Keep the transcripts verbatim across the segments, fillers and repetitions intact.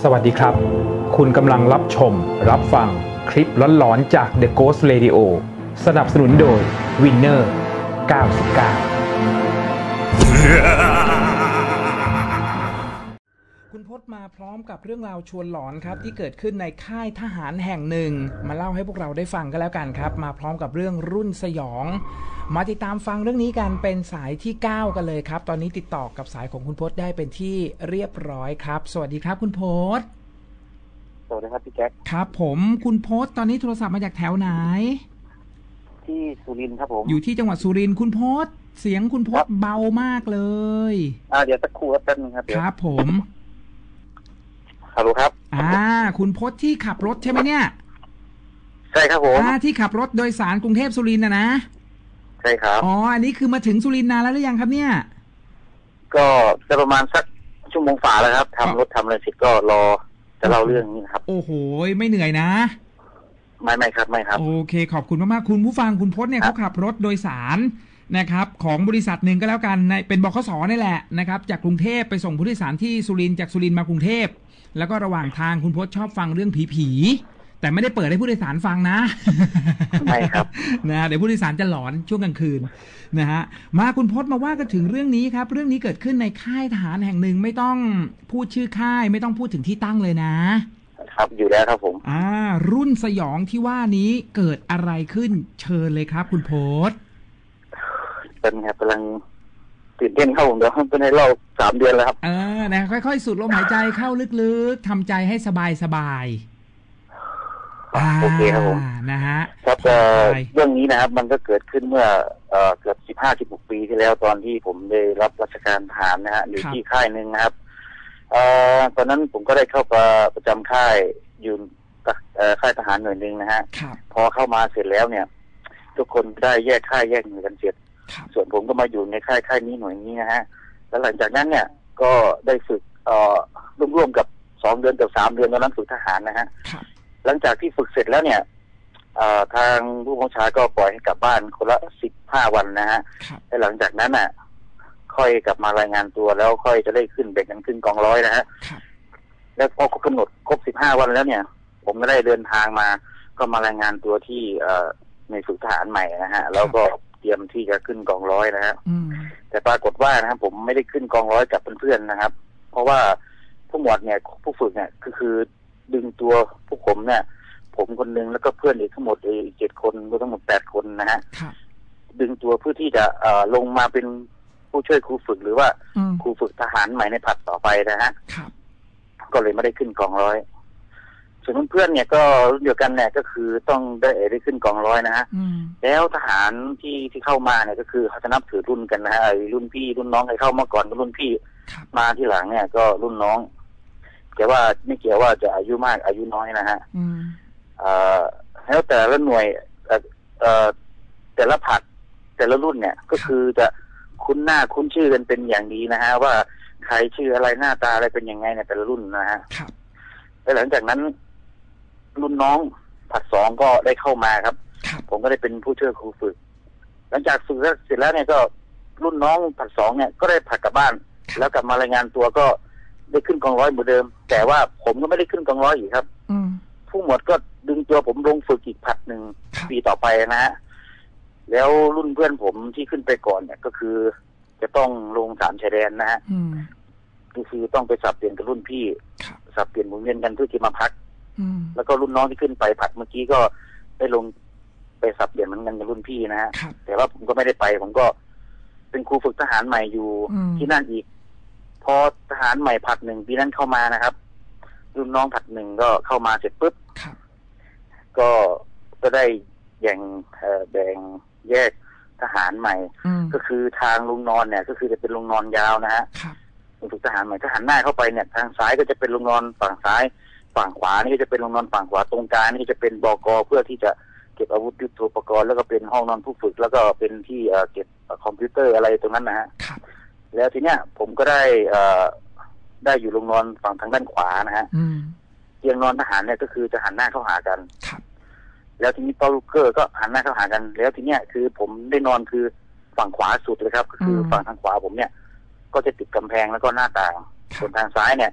สวัสดีครับคุณกำลังรับชมรับฟังคลิปหลอนๆจาก The Ghost Radio สนับสนุนโดย Winner เก้าสิบเก้าคุณพจน์มาพร้อมกับเรื่องราวชวนหลอนครับที่เกิดขึ้นในค่ายทหารแห่งหนึ่งมาเล่าให้พวกเราได้ฟังกันแล้วกันครับมาพร้อมกับเรื่องรุ่นสยองมาติดตามฟังเรื่องนี้กันเป็นสายที่เก้ากันเลยครับตอนนี้ติดต่อกับสายของคุณพจน์ได้เป็นที่เรียบร้อยครับสวัสดีครับคุณพจน์สวัสดีครับพี่แจ็คครับผมคุณพจน์ตอนนี้โทรศัพท์มาจากแถวไหนที่สุรินทร์ครับผมอยู่ที่จังหวัดสุรินทร์คุณพจน์เสียงคุณพจน์เบามากเลยอ่าเดี๋ยวสักครู่แป๊บนึงครับครับผมฮัลโหลครับอ่าคุณพจน์ที่ขับรถใช่ไหมเนี่ยใช่ครับผมอ่าที่ขับรถโดยสารกรุงเทพสุรินทร์นะนะใช่ครับอ๋ออันนี้คือมาถึงสุรินทร์นานแล้วหรือยังครับเนี่ยก็จะประมาณสักชั่วโมงฝ่าแล้วครับทำรถทำอะไรเสร็จก็รอจะเล่าเรื่องนี้ครับโอ้โหไม่เหนื่อยนะไม่ไม่ครับไม่ครับโอเคขอบคุณมากๆคุณผู้ฟังคุณพจน์เนี่ยเขาขับรถโดยสารนะครับของบริษัทหนึ่งก็แล้วกันในเป็นบขส.นี่แหละนะครับจากกรุงเทพไปส่งผู้โดยสารที่สุรินทร์จากสุรินทร์มากรุงเทพแล้วก็ระหว่างทางคุณพจน์ชอบฟังเรื่องผีๆแต่ไม่ได้เปิดให้ผู้โดยสารฟังนะไม่ครับนะเดี๋ยวผู้โดยสารจะหลอนช่วงกลางคืนนะฮะมาคุณพจน์มาว่ากันถึงเรื่องนี้ครับเรื่องนี้เกิดขึ้นในค่ายทหารแห่งหนึ่งไม่ต้องพูดชื่อค่ายไม่ต้องพูดถึงที่ตั้งเลยนะครับอยู่แล้วครับผมอ่ารุ่นสยองที่ว่านี้เกิดอะไรขึ้นเชิญเลยครับคุณพจน์เป็นครับกำลังตื่นเต้นเข้าผมเดี๋ยวเป็นให้เล่าสามเดือนแล้วครับเออนะค่อยๆสูดลมหายใจเข้าลึกๆทำใจให้สบายๆโอเคครับผมนะฮะครับเรื่องนี้นะครับมันก็เกิดขึ้นเมื่อเกือบสิบห้าสิบหกปีที่แล้วตอนที่ผมได้รับราชการทหารนะฮะอยู่ที่ค่ายหนึ่งนะครับตอนนั้นผมก็ได้เข้าประจำค่ายอยู่ค่ายทหารหน่วยหนึ่งนะฮะพอเข้ามาเสร็จแล้วเนี่ยทุกคนได้แยกค่ายแยกหน่วยกันเสร็จส่วนผมก็มาอยู่ในค่ายค่ายนี้หน่วยนี้นะฮะแล้วหลังจากนั้นเนี่ยก็ได้ฝึกร่วมๆกับสองเดือนกับสามเดือนตอนนั้นฝึกทหารนะฮะหลังจากที่ฝึกเสร็จแล้วเนี่ยทางผู้บัญชาก็ปล่อยให้กลับบ้านคนละสิบห้าวันนะฮะและหลังจากนั้นน่ะค่อยกลับมารายงานตัวแล้วค่อยจะได้ขึ้นแบ่งกันขึ้นกองร้อยนะฮะแล้วพอครบกำหนดครบสิบห้าวันแล้วเนี่ยผมก็ได้เดินทางมาก็มารายงานตัวที่ในฝึกทหารใหม่นะฮะแล้วก็เตรียมที่จะขึ้นกองร้อยนะฮะแต่ปรากฏว่านะครับผมไม่ได้ขึ้นกองร้อยกับเพื่อนๆนะครับเพราะว่าผู้หมวดเนี่ยผู้ฝึกเนี่ยก็คือดึงตัวพวกผมเนี่ยผมคนนึงแล้วก็เพื่อนอีกทั้งหมดอีกเจ็ดคนรวมทั้งหมดแปดคนนะฮะดึงตัวเพื่อที่จะลงมาเป็นผู้ช่วยครูฝึกหรือว่าครูฝึกทหารใหม่ในผัดต่อไปนะฮะก็เลยไม่ได้ขึ้นกองร้อยส่วนเพื่อนๆเนี่ยก็รุ่นเดียวกันเนี่ยก็คือต้องได้ได้ขึ้นกองร้อยนะฮะแล้วทหารที่ที่เข้ามาเนี่ยก็คือเขาจะนับถือรุ่นกันนะฮะไอ้รุ่นพี่รุ่นน้องใครเข้ามาก่อนก็รุ่นพี่มาที่หลังเนี่ยก็รุ่นน้องแต่ว่าไม่เกี่ยวว่าจะอายุมากอายุน้อยนะฮะแล้วแต่ละหน่วยแต่ละผัดแต่ละรุ่นเนี่ยก็คือจะคุ้นหน้าคุ้นชื่อกันเป็นอย่างดีนะฮะว่าใครชื่ออะไรหน้าตาอะไรเป็นยังไงในแต่ละรุ่นนะฮะแล้วหลังจากนั้นรุ่นน้องผัดสองก็ได้เข้ามาครับผมก็ได้เป็นผู้ช่วยครูฝึกหลังจากฝึกเสร็จแล้วเนี่ยก็รุ่นน้องผัดสองเนี่ยก็ได้ผัดกลับบ้านแล้วกลับมารายงานตัวก็ได้ขึ้นกองร้อยเหมือนเดิมแต่ว่าผมก็ไม่ได้ขึ้นกองร้อยอีกครับผู้หมวดก็ดึงตัวผมลงฝึกอีกผัดหนึ่งปีต่อไปนะฮะแล้วรุ่นเพื่อนผมที่ขึ้นไปก่อนเนี่ยก็คือจะต้องลงสามชายแดนนะฮะก็คือต้องไปสับเปลี่ยนกับรุ่นพี่สับเปลี่ยนหมุนเวียนกันเพื่อที่มาพักแล้วก็รุ่นน้องที่ขึ้นไปผัดเมื่อกี้ก็ได้ลงไปสับเปลี่ยนเหมือนกันกับรุ่นพี่นะฮะแต่ว่าผมก็ไม่ได้ไปผมก็เป็นครูฝึกทหารใหม่อยู่ที่นั่นอีกพอทหารใหม่ผัดหนึ่งปีนั้นเข้ามานะครับรุ่นน้องผัดหนึ่งก็เข้ามาเสร็จปุ๊บก็ก็ได้แบ่งแบ่งแยกทหารใหม่ก็คือทางลุงนอนเนี่ยก็คือจะเป็นลุงนอนยาวนะฮะฝึกทหารใหม่ทหารหน้าเข้าไปเนี่ยทางซ้ายก็จะเป็นลุงนอนฝั่งซ้ายฝั่งขวานี่ก็จะเป็นโรงนอนฝั่งขวาตรงกลางนี่จะเป็นบก.เพื่อที่จะเก็บอาวุธยุทโธปกรณ์แล้วก็เป็นห้องนอนผู้ฝึกแล้วก็เป็นที่เก็บคอมพิวเตอร์อะไรตรงนั้นนะฮะแล้วทีเนี้ยผมก็ได้ได้อยู่โรงนอนฝั่งทางด้านขวานะฮะเตียงนอนทหารเนี่ยก็คือจะหันหน้าเข้าหากันแล้วทีนี้เตาลูกเกอร์ก็หันหน้าเข้าหากันแล้วทีเนี้ยคือผมได้นอนคือฝั่งขวาสุดเลยครับก็คือฝั่งทางขวาผมเนี่ยก็จะติดกำแพงแล้วก็หน้าต่างส่วนทางซ้ายเนี่ย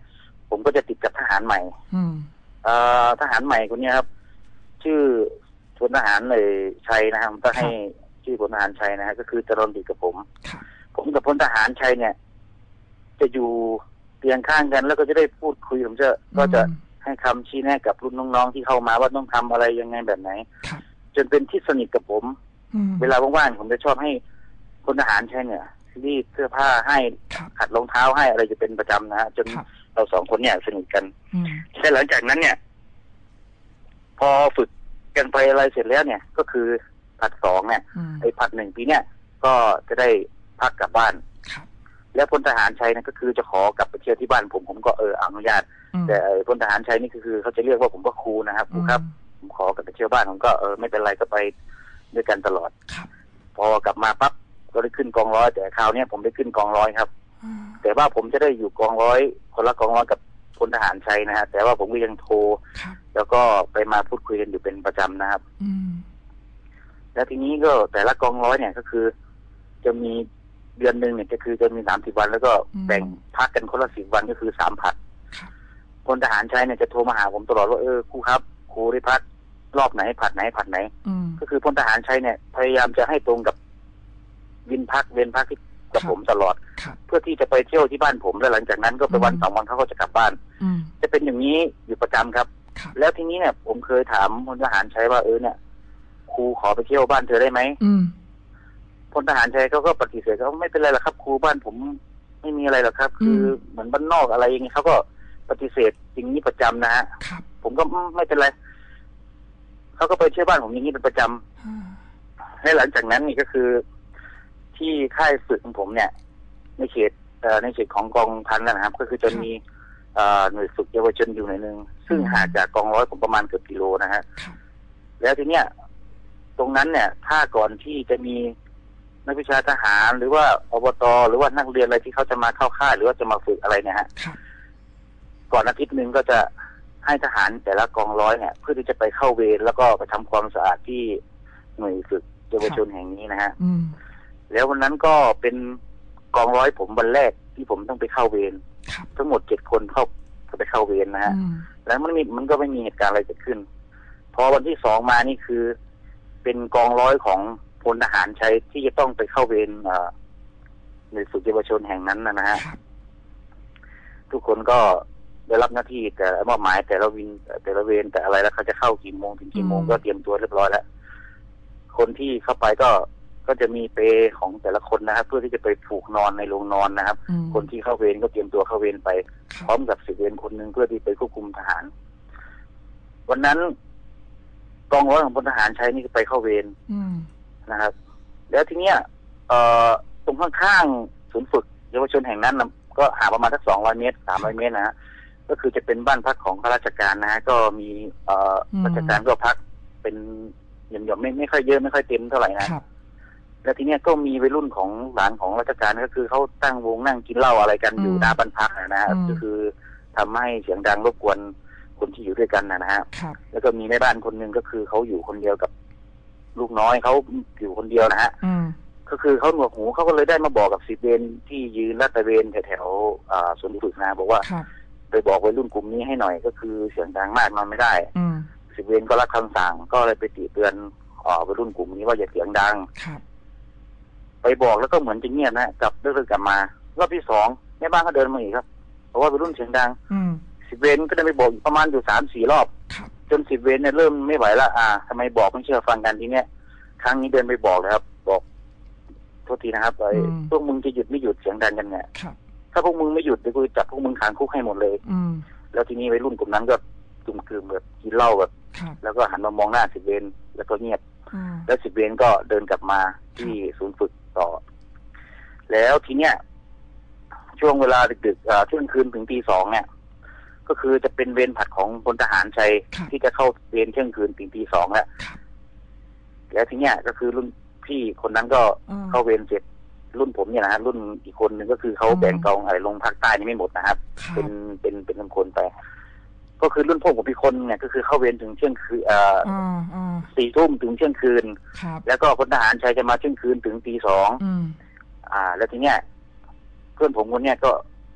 ผมก็จะติดกับทหารใหม่อืมเอ่อทหารใหม่คนนี้ครับชื่อพลทหารเลยชัยนะครับก็ให้ชื่อพลทหารชัยนะฮะก็คือจะรอนติดกับผมผมกับพลทหารชัยเนี่ยจะอยู่เตียงข้างกันแล้วก็จะได้พูดคุยผมจะก็จะให้คำชี้แนะกับรุ่นน้องๆที่เข้ามาว่าต้องทำอะไรยังไงแบบไหนจนเป็นที่สนิทกับผมเวลาว่างๆผมจะชอบให้พลทหารชัยเนี่ยรีดเสื้อผ้าให้ขัดรองเท้าให้อะไรจะเป็นประจำนะฮะจนเราสองคนเนี่ยสนิทกันแต่หลังจากนั้นเนี่ยพอฝึกกันไปอะไรเสร็จแล้วเนี่ยก็คือผัดสองเนี่ยไอ้ผัดหนึ่งปีเนี่ยก็จะได้พักกลับบ้านแล้วพลทหารชัยเนี่ยก็คือจะขอกลับไปเที่ยวที่บ้านผมผมก็เอออนุญาตแต่พลทหารชัยนี่คือเขาจะเรียกว่าผมว่าครูนะครับครูครับผมขอกลับไปเที่ยวบ้านผมก็เออไม่เป็นไรก็ไปด้วยกันตลอดพอกลับมาปั๊บก็ได้ขึ้นกองร้อยแต่คราวนี้ผมได้ขึ้นกองร้อยครับแต่ว่าผมจะได้อยู่กองร้อยคนละกองร้อยกับพลทหารชัยนะฮะแต่ว่าผมก็ยังโทรแล้วก็ไปมาพูดคุยกันอยู่เป็นประจำนะครับแล้วทีนี้ก็แต่ละกองร้อยเนี่ยก็คือจะมีเดือนหนึ่งเนี่ยก็คือจะมีสามสิบวันแล้วก็แบ่งพักกันคนละสิบวันก็คือสามผัดพลทหารชัยเนี่ยจะโทรมาหาผมตลอดว่าเออครูครับครูได้พักรอบไหนผัดไหนผัดไหนก็คือพลทหารชัยเนี่ยพยายามจะให้ตรงกับวินพักเว้นพักที่กับผมตลอดเพื่อที่จะไปเที่ยวที่บ้านผมแล้วหลังจากนั้นก็ไปวันสองวันเขาก็จะกลับบ้านจะเป็นอย่างนี้อยู่ประจำครับแล้วทีนี้เนี่ยผมเคยถามพลทหารชัยว่าเออเนี่ยครูขอไปเที่ยวบ้านเธอได้ไหมพลทหารชัยเขาก็ปฏิเสธเขาไม่เป็นไรหรอกครับครูบ้านผมไม่มีอะไรหรอกครับคือเหมือนบ้านนอกอะไรอย่างเงี้ยเขาก็ปฏิเสธสิ่งนี้ประจำนะฮะผมก็ไม่เป็นไรเขาก็ไปเที่ยวบ้านผมอย่างนี้เป็นประจำและหลังจากนั้นนี่ก็คือที่ค่ายฝึกของผมเนี่ยในเขตในเขตของกองพันนะครับก็คือจะมีหน่วยฝึกเยาวชนอยู่หน่อยนึงซึ่งห่างจากกองร้อยผมประมาณเกือบกิโลนะฮะแล้วทีเนี้ยตรงนั้นเนี่ยถ้าก่อนที่จะมีนักวิชาทหารหรือว่าอบตหรือว่านักเรียนอะไรที่เขาจะมาเข้าค่ายหรือว่าจะมาฝึกอะไรเนี่ยฮะก่อนอาทิตย์หนึ่งก็จะให้ทหารแต่ละกองร้อยเนี่ยเพื่อที่จะไปเข้าเวรแล้วก็ไปทำความสะอาดที่หน่วยฝึกเยาวชนแห่งนี้นะฮะแล้ววันนั้นก็เป็นกองร้อยผมวันแรกที่ผมต้องไปเข้าเวรทั้งหมดเจ็ดคนเข้าไปเข้าเวรนะฮะแล้วมันมีมันก็ไม่มีเหตุการณ์อะไรเกิดขึ้นพอวันที่สองมานี่คือเป็นกองร้อยของพลทหารชัยที่จะต้องไปเข้าเวรในฝึกเยาวชนแห่งนั้นนะฮะทุกคนก็ได้รับหน้าที่แต่มอบหมายแต่ละวินแต่ละเวรแต่อะไรแล้วเขาจะเข้ากี่โมงถึงกี่โมงก็เตรียมตัวเรียบร้อยแล้วคนที่เข้าไปก็ก็จะมีเปรของแต่ละคนนะครับเพื่อที่จะไปผูกนอนในโรงนอนนะครับคนที่เข้าเวรก็เตรียมตัวเข้าเวรไปพร้อมกับสิบเวรคนหนึ่งเพื่อที่ไปควบคุมทหารวันนั้นกองร้อยของพลทหารชัยนี่ไปเข้าเวรนะครับแล้วทีเนี้ยเอ่อตรงข้างๆศูนย์ฝึกเยาวชนแห่งนั้นนะก็ห่างประมาณสักสองร้อยเมตรสามร้อยเมตรนะฮะก็คือจะเป็นบ้านพักของข้าราชการนะฮะก็มีเอ่อราชการก็พักเป็นหย่อมๆไม่ไม่ค่อยเยอะไม่ค่อยเต็มเท่าไหร่นะแล้วทีเนี้ยก็มีวัยรุ่นของหลานของราชการก็คือเขาตั้งวงนั่งกินเหล้าอะไรกันอยู่หน้าบ้านพักนะฮะก็คือทำให้เสียงดังรบกวนคนที่อยู่ด้วยกันนะฮะแล้วก็มีแม่บ้านคนหนึ่งก็คือเขาอยู่คนเดียวกับลูกน้อยเขาอยู่คนเดียวนะฮะก็คือเขาหนวกหูเขาก็เลยได้มาบอกกับสิบเวรที่ยืนลาดตระเวนแถวๆสวนฝึกนะบอกว่าไปบอกวัยรุ่นกลุ่มนี้ให้หน่อยก็คือเสียงดังมากนอนไม่ได้สิบเวรก็รับคำสั่งก็เลยไปติเตือนวัยรุ่นกลุ่มนี้ว่าอย่าเสียงดังไปบอกแล้วก็เหมือนจะเงียบนะกลับเลิกกลับมารอบที่สองแม่บ้านก็เดินมาอีกครับเพราะว่าวัยรุ่นเสียงดังสิบเวรก็ได้ไปบอกประมาณอยู่สามสี่รอบจนสิบเวรเนี่ยเริ่มไม่ไหวละอ่าทำไมบอกไม่เชื่อฟังกันทีเนี้ยครั้งนี้เดินไปบอกเลยครับบอกโทษทีนะครับไอ้พวกมึงจะหยุดไม่หยุดเสียงดังกันเนี่ยถ้าพวกมึงไม่หยุดเดี๋ยวกูจับพวกมึงขังคุกให้หมดเลยแล้วทีนี้วัยรุ่นกลุ่มนั้นก็จุ่มกลืมแบบกินเหล้าแบบแล้วก็หันมามองหน้าสิบเวรแล้วก็เงียบแล้วสิบเวรก็เดินกลับมาที่ศูนย์ฝึกต่อแล้วทีเนี้ยช่วงเวลาดึกๆเที่ยงคืนถึงตีสองเนี่ยก็คือจะเป็นเวรผัดของพลทหารชัยที่จะเข้าเวรเที่ยงคืนถึงตีสองแล้วแล้วทีเนี้ยก็คือรุ่นพี่คนนั้นก็เข้าเวรเสร็จรุ่นผมเนี่ยนะฮะรุ่นอีกคนหนึ่งก็คือเขาแบ่งกองอะไรลงภาคใต้นี่ไม่หมดนะครับเป็นเป็นเป็นคนคนไปก็คือรุ่นพวกผมพี่คนเนี่ยก็คือเข้าเวรถึงเที่ยงคืนเอ่อสี่ทุ่มถึงเที่ยงคืนแล้วก็พลทหารชัยจะมาเที่ยงคืนถึงตีสองอ่าแล้วทีเนี้ยเพื่อนผมคนเนี้ยก็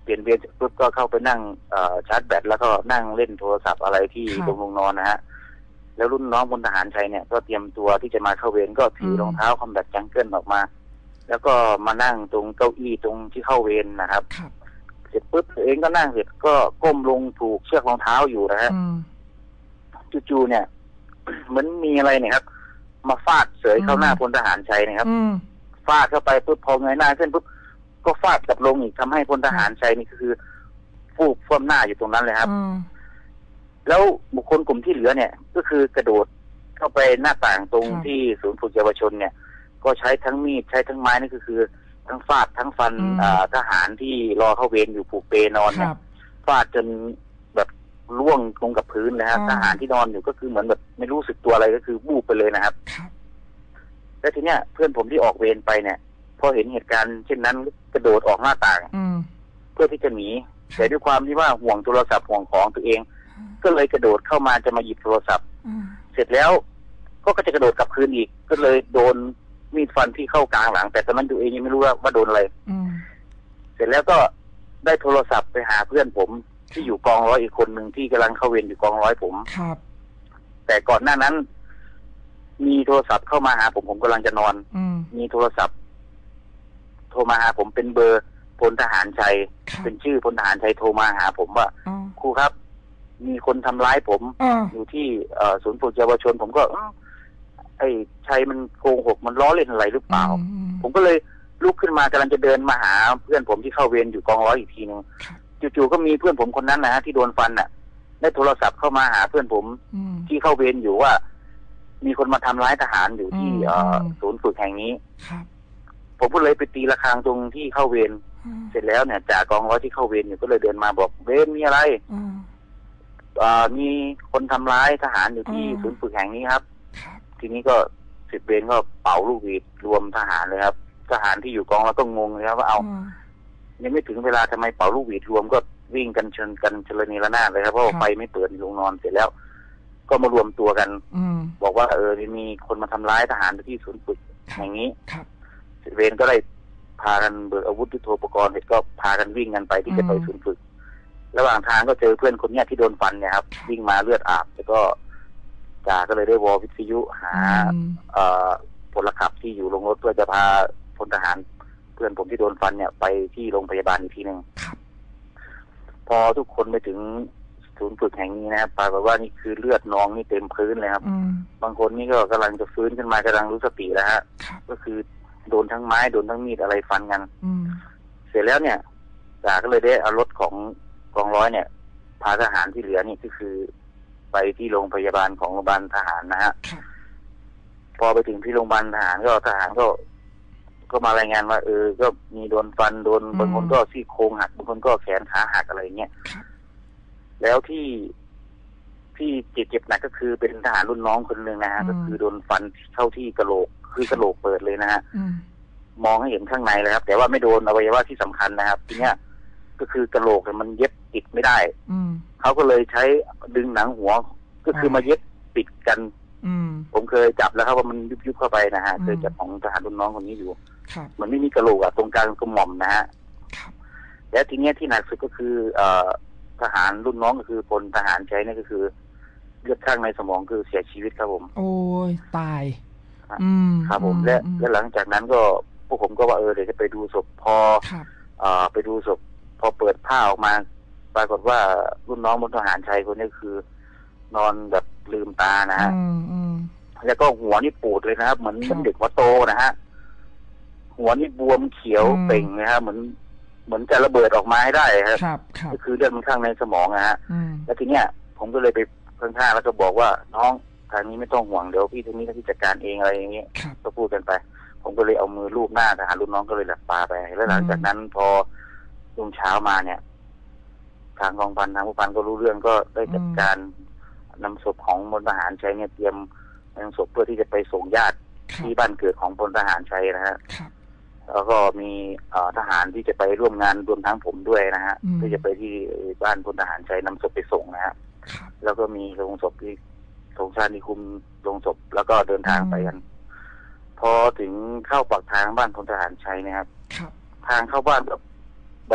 เปลี่ยนเวรปุ๊บก็เข้าไปนั่งชาร์จแบตแล้วก็นั่งเล่นโทรศัพท์อะไรที่ตรงลงนอนนะฮะแล้วรุ่นน้องพลทหารชัยเนี่ยก็เตรียมตัวที่จะมาเข้าเวรก็ถือรองเท้าคอมแบทจังเกิลออกมาแล้วก็มานั่งตรงเก้าอี้ตรงที่เข้าเวรนะครับเสร็จปุ๊บตัวเองก็นั่งเสร็จก็ก้มลงถูกเชือกรองเท้าอยู่นะฮะจู่ๆเนี่ยเหมือนมีอะไรเนี่ยครับมาฟาดเสยเข้าหน้าพลทหารชัยนะครับฟาดเข้าไปปุ๊บพอเงยหน้าขึ้นปุ๊บก็ฟาดกลับลงอีกทำให้พลทหารชัยนี่คือฟูกฟ้าหน้าอยู่ตรงนั้นเลยครับแล้วบุคคลกลุ่มที่เหลือเนี่ยก็คือกระโดดเข้าไปหน้าต่างตรงที่ศูนย์ฝึกเยาวชนเนี่ยก็ใช้ทั้งมีดใช้ทั้งไม้นี่ก็คือทั้งฟาดทั้งฟันทหารที่รอเข้าเวรอยู่ผูกเปนอนเนี่ยฟาดจนแบบล่วงลงกับพื้นเลยครับทหารที่นอนอยู่ก็คือเหมือนแบบไม่รู้สึกตัวอะไรก็คือบูบไปเลยนะครับแล้วทีเนี้ยเพื่อนผมที่ออกเวรไปเนี่ยพอเห็นเหตุการณ์เช่นนั้นกระโดดออกหน้าต่างเพื่อที่จะหนีแต่ด้วยความที่ว่าห่วงโทรศัพท์ห่วงของตัวเองก็เลยกระโดดเข้ามาจะมาหยิบโทรศัพท์เสร็จแล้วก็จะกระโดดกลับคืนอีกก็เลยโดนมีดฟันที่เข้ากลางหลังแต่ตอนนั้นตัวเองยังไม่รู้ว่าว่าโดนอะไรเสร็จแล้วก็ได้โทรศัพท์ไปหาเพื่อนผมที่อยู่กองร้อยอีกคนหนึ่งที่กำลังเข้าเวรอยู่กองร้อยผมครับแต่ก่อนหน้านั้นมีโทรศัพท์เข้ามาหาผมผมกำลังจะนอนมีโทรศัพท์โทรมาหาผมเป็นเบอร์พลทหารชัยเป็นชื่อพลทหารชัยโทรมาหาผมว่าครูครับมีคนทำร้ายผมอยู่ที่ศูนย์ฝึกเยาวชนผมก็ไอ้ชัยมันโกหกมันล้อเล่นอะไรหรือเปล่าผมก็เลยลุกขึ้นมากำลังจะเดินมาหาเพื่อนผมที่เข้าเวรอยู่กองร้อยอีกทีนึงจู่ๆก็มีเพื่อนผมคนนั้นนะฮะที่โดนฟันน่ะได้โทรศัพท์เข้ามาหาเพื่อนผมที่เข้าเวรอยู่ว่ามีคนมาทำร้ายทหารอยู่ที่ศูนย์ฝึกแห่งนี้ผมก็เลยไปตีระฆังตรงที่เข้าเวรเสร็จแล้วเนี่ยจ่ากองร้อยที่เข้าเวรอยู่ก็เลยเดินมาบอกเวรมีอะไรมีคนทำร้ายทหารอยู่ที่ศูนย์ฝึกแห่งนี้ครับทีนี้ก็สิบเวรก็เป่าลูกหวีดรวมทหารเลยครับทหารที่อยู่กองแล้วก็งงเลยครับว่าเอายังไม่ถึงเวลาทำไมเป่าลูกหวีดรวมก็วิ่งกันชนกันชลนีระนาดเลยครับเพราะไฟไม่เปิดในโรงนอนเสร็จแล้วก็มารวมตัวกันบอกว่าเออมีคนมาทำร้ายทหารที่ศูนย์ฝึกอย่างนี้สิบเวรก็ได้พากันเบิกอาวุธยุทโธปกรณ์เสร็จก็พากันวิ่งกันไปที่จะไปศูนย์ฝึกระหว่างทางก็เจอเพื่อนคนนี้ที่โดนฟันเนี่ยครับวิ่งมาเลือดอาบแล้วก็จ่าก็เลยได้วอลวิทยุหาพลขับที่อยู่ลงรถเพื่อจะพาพลทหารเพื่อนผมที่โดนฟันเนี่ยไปที่โรงพยาบาลอีกทีหนึ่งพอทุกคนไปถึงศูนย์ฝึกแห่งนี้นะครับปรากฏว่านี่คือเลือดนองนี่เต็มพื้นเลยครับบางคนนี่ก็กำลังจะฟื้นขึ้นมากำลังรู้สติแล้วฮะก็คือโดนทั้งไม้โดนทั้งมีดอะไรฟันกันเสร็จแล้วเนี่ยจ่าก็เลยได้เอารถของกองร้อยเนี่ยพาทหารที่เหลือนี่ก็คือไปที่โรงพยาบาลของโรงพยาบาลทหารนะฮะพอไปถึงที่โรงพยาบาลทหารก็ทหารก็ก็มารายงานว่าเออก็มีโดนฟันโดนบางคนก็ซี่โครงหักบางคนก็แขนขาหักอะไรเงี้ยแล้วที่ที่เจ็บหนักก็คือเป็นทหารรุ่นน้องคนหนึ่งนะฮะก็คือโดนฟันเข้าที่กระโหลกคือกระโหลกเปิดเลยนะฮะมองให้เห็นข้างในเลยครับแต่ว่าไม่โดนอวัยวะที่สำคัญนะครับทีเนี้ยก็คือกระโหลกมันเย็บติดไม่ได้เขาก็เลยใช้ดึงหนังหัวก็คือมาเย็บติดกันผมเคยจับแล้วครับว่ามันยุบๆเข้าไปนะฮะเคยจับของทหารรุ่นน้องคนนี้อยู่มันไม่มีกระโหลกอะตรงกลางกระหม่อมนะฮะแล้วทีเนี้ยที่หนักสุดก็คือเอ่อทหารรุ่นน้องก็คือพลทหารชัยนี่ก็คือเลือดข้างในสมองคือเสียชีวิตครับผมโอ้ยตายครับผมและและหลังจากนั้นก็พวกผมก็ว่าเออเดี๋ยวจะไปดูศพพอไปดูศพพอเปิดผ้าออกมาปรากฏว่ารุ่นน้องพลทหารชัยคนนี้คือนอนแบบลืมตานะฮะแล้วก็หัวนี่ปูดเลยนะครับเหมือนเด็กหัวโตนะฮะหัวนี่บวมเขียวเป่งนะครับเหมือนเหมือนจะระเบิดออกมาให้ได้ครับก็คือเลือดมันข้างในสมองนะฮะแล้วทีเนี้ยผมก็เลยไปข้างๆแล้วก็บอกว่าน้องทางนี้ไม่ต้องห่วงเดี๋ยวพี่ทางนี้ที่จัดการเองอะไรอย่างเงี้ยก็พูดกันไปผมก็เลยเอามือลูบหน้าทหารรุ่นน้องก็เลยหลับตาไปแล้วหลังจากนั้นพอรุ่งเช้ามาเนี่ยทางกองพันทางผู้พันก็รู้เรื่องก็ได้จัดการนำศพของพลทหารชัยเนี่ยเตรียมนำศพเพื่อที่จะไปส่งญาติที่บ้านเกิดของพลทหารชัยนะฮะแล้วก็มีทหารที่จะไปร่วมงานรวมทั้งผมด้วยนะฮะที่จะไปที่บ้านพลทหารชัยนำศพไปส่งนะฮะแล้วก็มีโรงศพที่ธงชาตินิคุมโรงศพแล้วก็เดินทางไปกันพอถึงเข้าปากทางบ้านพลทหารชัยนะครับทางเข้าบ้านแบบแบบ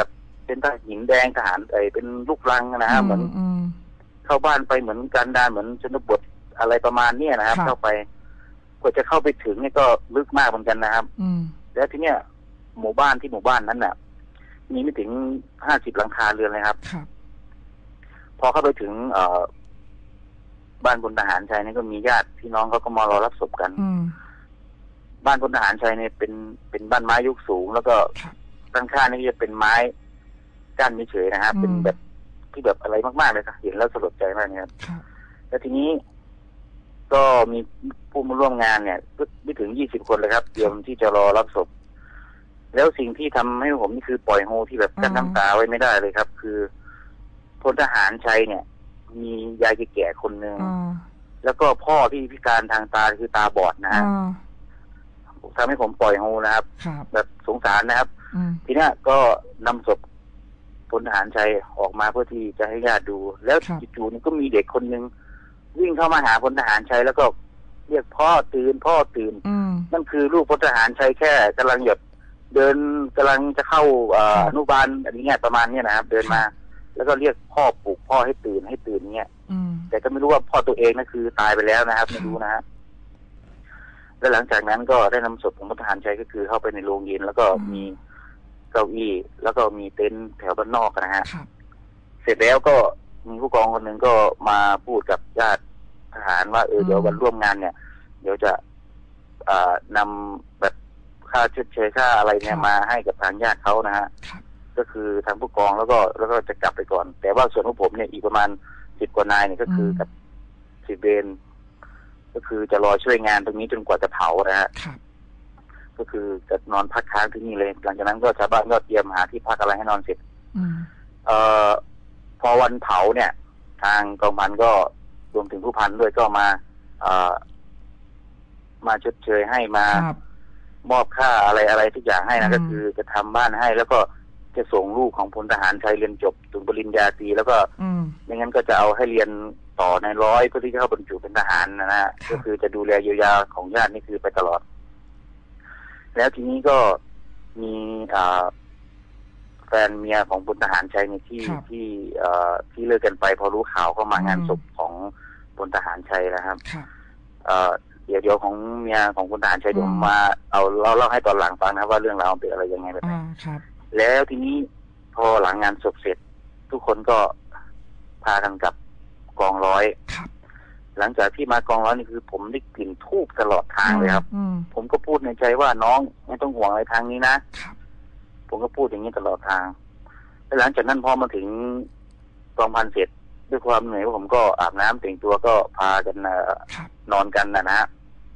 เป็นทหารหินแดงทหารไอเป็นลูกรังนะฮะเหมือนเข้าบ้านไปเหมือนกันดารเหมือนชนบทอะไรประมาณเนี้ยนะครับเข้าไปกว่าจะเข้าไปถึงนี่ก็ลึกมากเหมือนกันนะครับแล้วทีเนี้ยหมู่บ้านที่หมู่บ้านนั้นน่ะมีไม่ถึงห้าสิบหลังคาเรือนเลยครับพอเข้าไปถึงเอ่อบ้านพลทหารชัยนี่ก็มีญาติพี่น้องเขาก็มารอรับศพกันบ้านพลทหารชัยเนี่ยเป็นเป็นบ้านไม้ยกสูงแล้วก็ข้างๆนี่จะเป็นไม้กั้นเฉยๆนะครับเป็นแบบที่แบบอะไรมากๆเลยครับเห็นแล้วสลดใจมากนะครับแล้วทีนี้ก็มีผู้มาร่วมงานเนี่ยไม่ถึงยี่สิบคนเลยครับเตรียมที่จะรอรับศพแล้วสิ่งที่ทำให้ผมนี่คือปล่อยโฮที่แบบกั้นน้ำตาไว้ไม่ได้เลยครับคือพลทหารชัยเนี่ยมียายแก่ๆคนหนึ่งแล้วก็พ่อที่พิการทางตาคือตาบอดนะฮะทำให้ผมปล่อยโฮนะครับแบบสงสารนะครับทีนี้ก็นำศพพลทหารชัยออกมาเพื่อที่จะให้ญาติดูแล้วจู่ๆนี่ก็มีเด็กคนหนึ่งวิ่งเข้ามาหาพลทหารชัยแล้วก็เรียกพ่อตื่นพ่อตื่นนั่นคือลูกพลทหารชัยแค่กำลังหยดเดินกำลังจะเข้าอนุบาลอะไรเงี้ยประมาณนี้นะครับเดินมาแล้วก็เรียกพ่อปลุกพ่อให้ตื่นให้ตื่นเงี้ยแต่ก็ไม่รู้ว่าพ่อตัวเองนั่นคือตายไปแล้วนะครับไม่รู้นะฮะแล้วหลังจากนั้นก็ได้นำศพของพลทหารชัยก็คือเข้าไปในโรงเย็นแล้วก็มีเก้าอี้แล้วก็มีเต็นท์แถวบ้านนอกนะฮะเสร็จแล้วก็มีผู้กองคนหนึ่งก็มาพูดกับญาติทหารว่าเออเดี๋ยววันร่วมงานเนี่ยเดี๋ยวจะนำแบบค่าชดเชยค่าอะไรเนี่ยมาให้กับทางญาติเขานะฮะก็คือทางผู้กองแล้วก็แล้วก็จะกลับไปก่อนแต่ว่าส่วนของผมเนี่ยอีกประมาณสิบกว่านายเนี่ยก็คือกับสิบเวรก็คือจะรอช่วยงานตรงนี้จนกว่าจะเผานะฮะก็คือจะนอนพักค้างที่นี่เลยหลังจากนั้นก็ชาวบ้านก็เตรียมหาที่พักอะไรให้นอนเสร็จเอ่อพอวันเผาเนี่ยทางกองพันก็รวมถึงผู้พันด้วยก็มาเอ่อมาชดเชยให้มามอบค่าอะไรอะไรทุกอย่างให้นะก็คือจะทำบ้านให้แล้วก็จะส่งลูกของพลทหารชัยเรียนจบถึงปริญญาตรีแล้วก็ไม่งั้นก็จะเอาให้เรียนต่อในร้อยเพื่อที่จะเข้าบรรจุเป็นทหารนะนะก็คือจะดูแลเยียวยาของญาตินี่คือไปตลอดแล้วทีนี้ก็มีแฟนเมียของพลทหารชัยในที่ที่ที่เลิกกันไปพอรู้ข่าวก็มางานศพของพลทหารชัยนะครับเดี๋ยวเดี๋ยวของเมียของพลทหารชัยเดี๋ยวมาเอาเราเล่าให้ตอนหลังฟังนะว่าเรื่องราวเป็นอะไรยังไงแบบไหนแล้วทีนี้พอหลังงานศพเสร็จทุกคนก็พากันกลับกองร้อยหลังจากที่มากองร้อยนี่คือผมได้กลิ่นทูบตลอดทางเลยครับผมก็พูดในใจว่าน้องไม่ต้องห่วงอะไรทางนี้นะผมก็พูดอย่างนี้ตลอดทางแล้วหลังจากนั้นพอมาถึงกองพันเสร็จด้วยความเหนื่อยผมก็อาบน้ำแต่งตัวก็พากันนอนกันนะนะ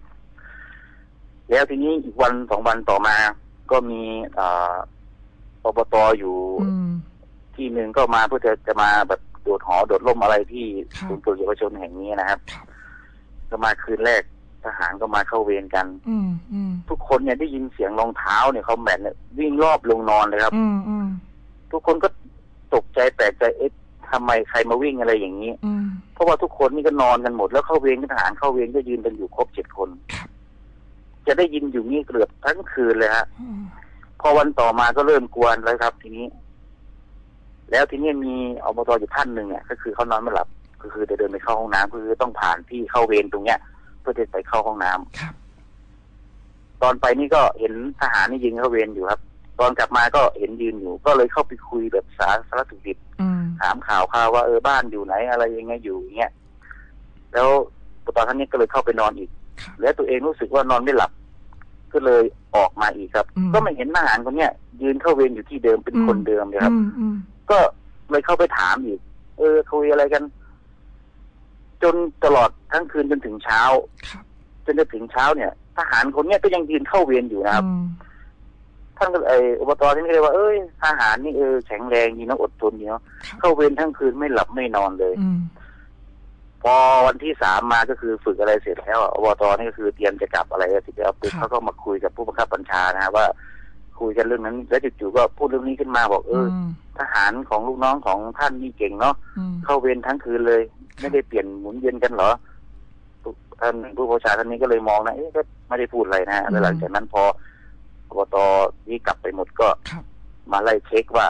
แล้วทีนี้อีกวันสองวันต่อมาก็มีอบตอยู่ที่หนึ่งก็มาเพื่อจะจะมาแบบโดดหอโดดร่มอะไรที่ศูนย์ฝึกเยาวชนแห่งนี้นะครับก็มาคืนแรกทหารก็มาเข้าเวรกันทุกคนเนี่ยได้ยินเสียงรองเท้าเนี่ยเขาแบนเนี่ยวิ่งรอบลงนอนเลยครับทุกคนก็ตกใจแปลกใจเอ๊ะทำไมใครมาวิ่งอะไรอย่างนี้เพราะว่าทุกคนนี่ก็นอนกันหมดแล้วเข้าเวรทหารเข้าเวรก็ยืนกันอยู่ครบเจ็ดคนจะได้ยินอยู่นี่เกือบทั้งคืนเลยฮะพอวันต่อมาก็เริ่มกวนแล้วครับทีนี้แล้วทีนี้มีอบตอยู่ท่านหนึ่งเนี่ยก็คือเขานอนไม่หลับก็คือจะเดินไปเข้าห้องน้ำคือต้องผ่านที่เข้าเวรตรงเนี้ยเพื่อจะไปเข้าห้องน้ำตอนไปนี่ก็เห็นทหารนี่ยิงเข้าเวรอยู่ครับตอนกลับมาก็เห็นยืนอยู่ก็เลยเข้าไปคุยแบบสาสารทุกข์ดิบถามข่าวข่าวว่าเออบ้านอยู่ไหนอะไรยังไงอยู่อย่างเงี้ยแล้วตอนท่านนี้ก็เลยเข้าไปนอนอีกแล้วตัวเองรู้สึกว่านอนไม่หลับก็เลยออกมาอีกครับก็ไม่เห็นทหารคนเนี้ยยืนเข้าเวรอยู่ที่เดิมเป็นคนเดิมเลยครับก็เลยเข้าไปถามอีกเออคุยอะไรกันจนตลอดทั้งคืนจนถึงเช้าจนจะถึงเช้าเนี่ยทหารคนเนี้ยก็ยังยืนเข้าเวรอยู่นะครับท่านก็ไออบตท่านก็เลยว่าเอ้ยทหารนี่เออแข็งแรงดีนะอดทนดีเนาะเข้าเวรทั้งคืนไม่หลับไม่นอนเลยพอวันที่สามมาก็คือฝึกอะไรเสร็จแล้วอบตนี่ก็คือเตรียมจะกลับอะไรเสร็จแล้วปุ๊บเขาก็มาคุยกับผู้บังคับบัญชานะฮะว่าคุยกันเรื่องนั้นแล้วจู่ๆก็พูดเรื่องนี้ขึ้นมาบอกเออทหารของลูกน้องของท่านนี่เก่งเนาะเข้าเวรทั้งคืนเลยไม่ได้เปลี่ยนหมุนเวียนกันเหรอท่านผู้บัญชาท่านนี้ก็เลยมองนะเอ๊ะก็ไม่ได้พูดอะไรนะแล้วหลังจากนั้นพออบตนี่กลับไปหมดก็มาไล่เช็คว่าท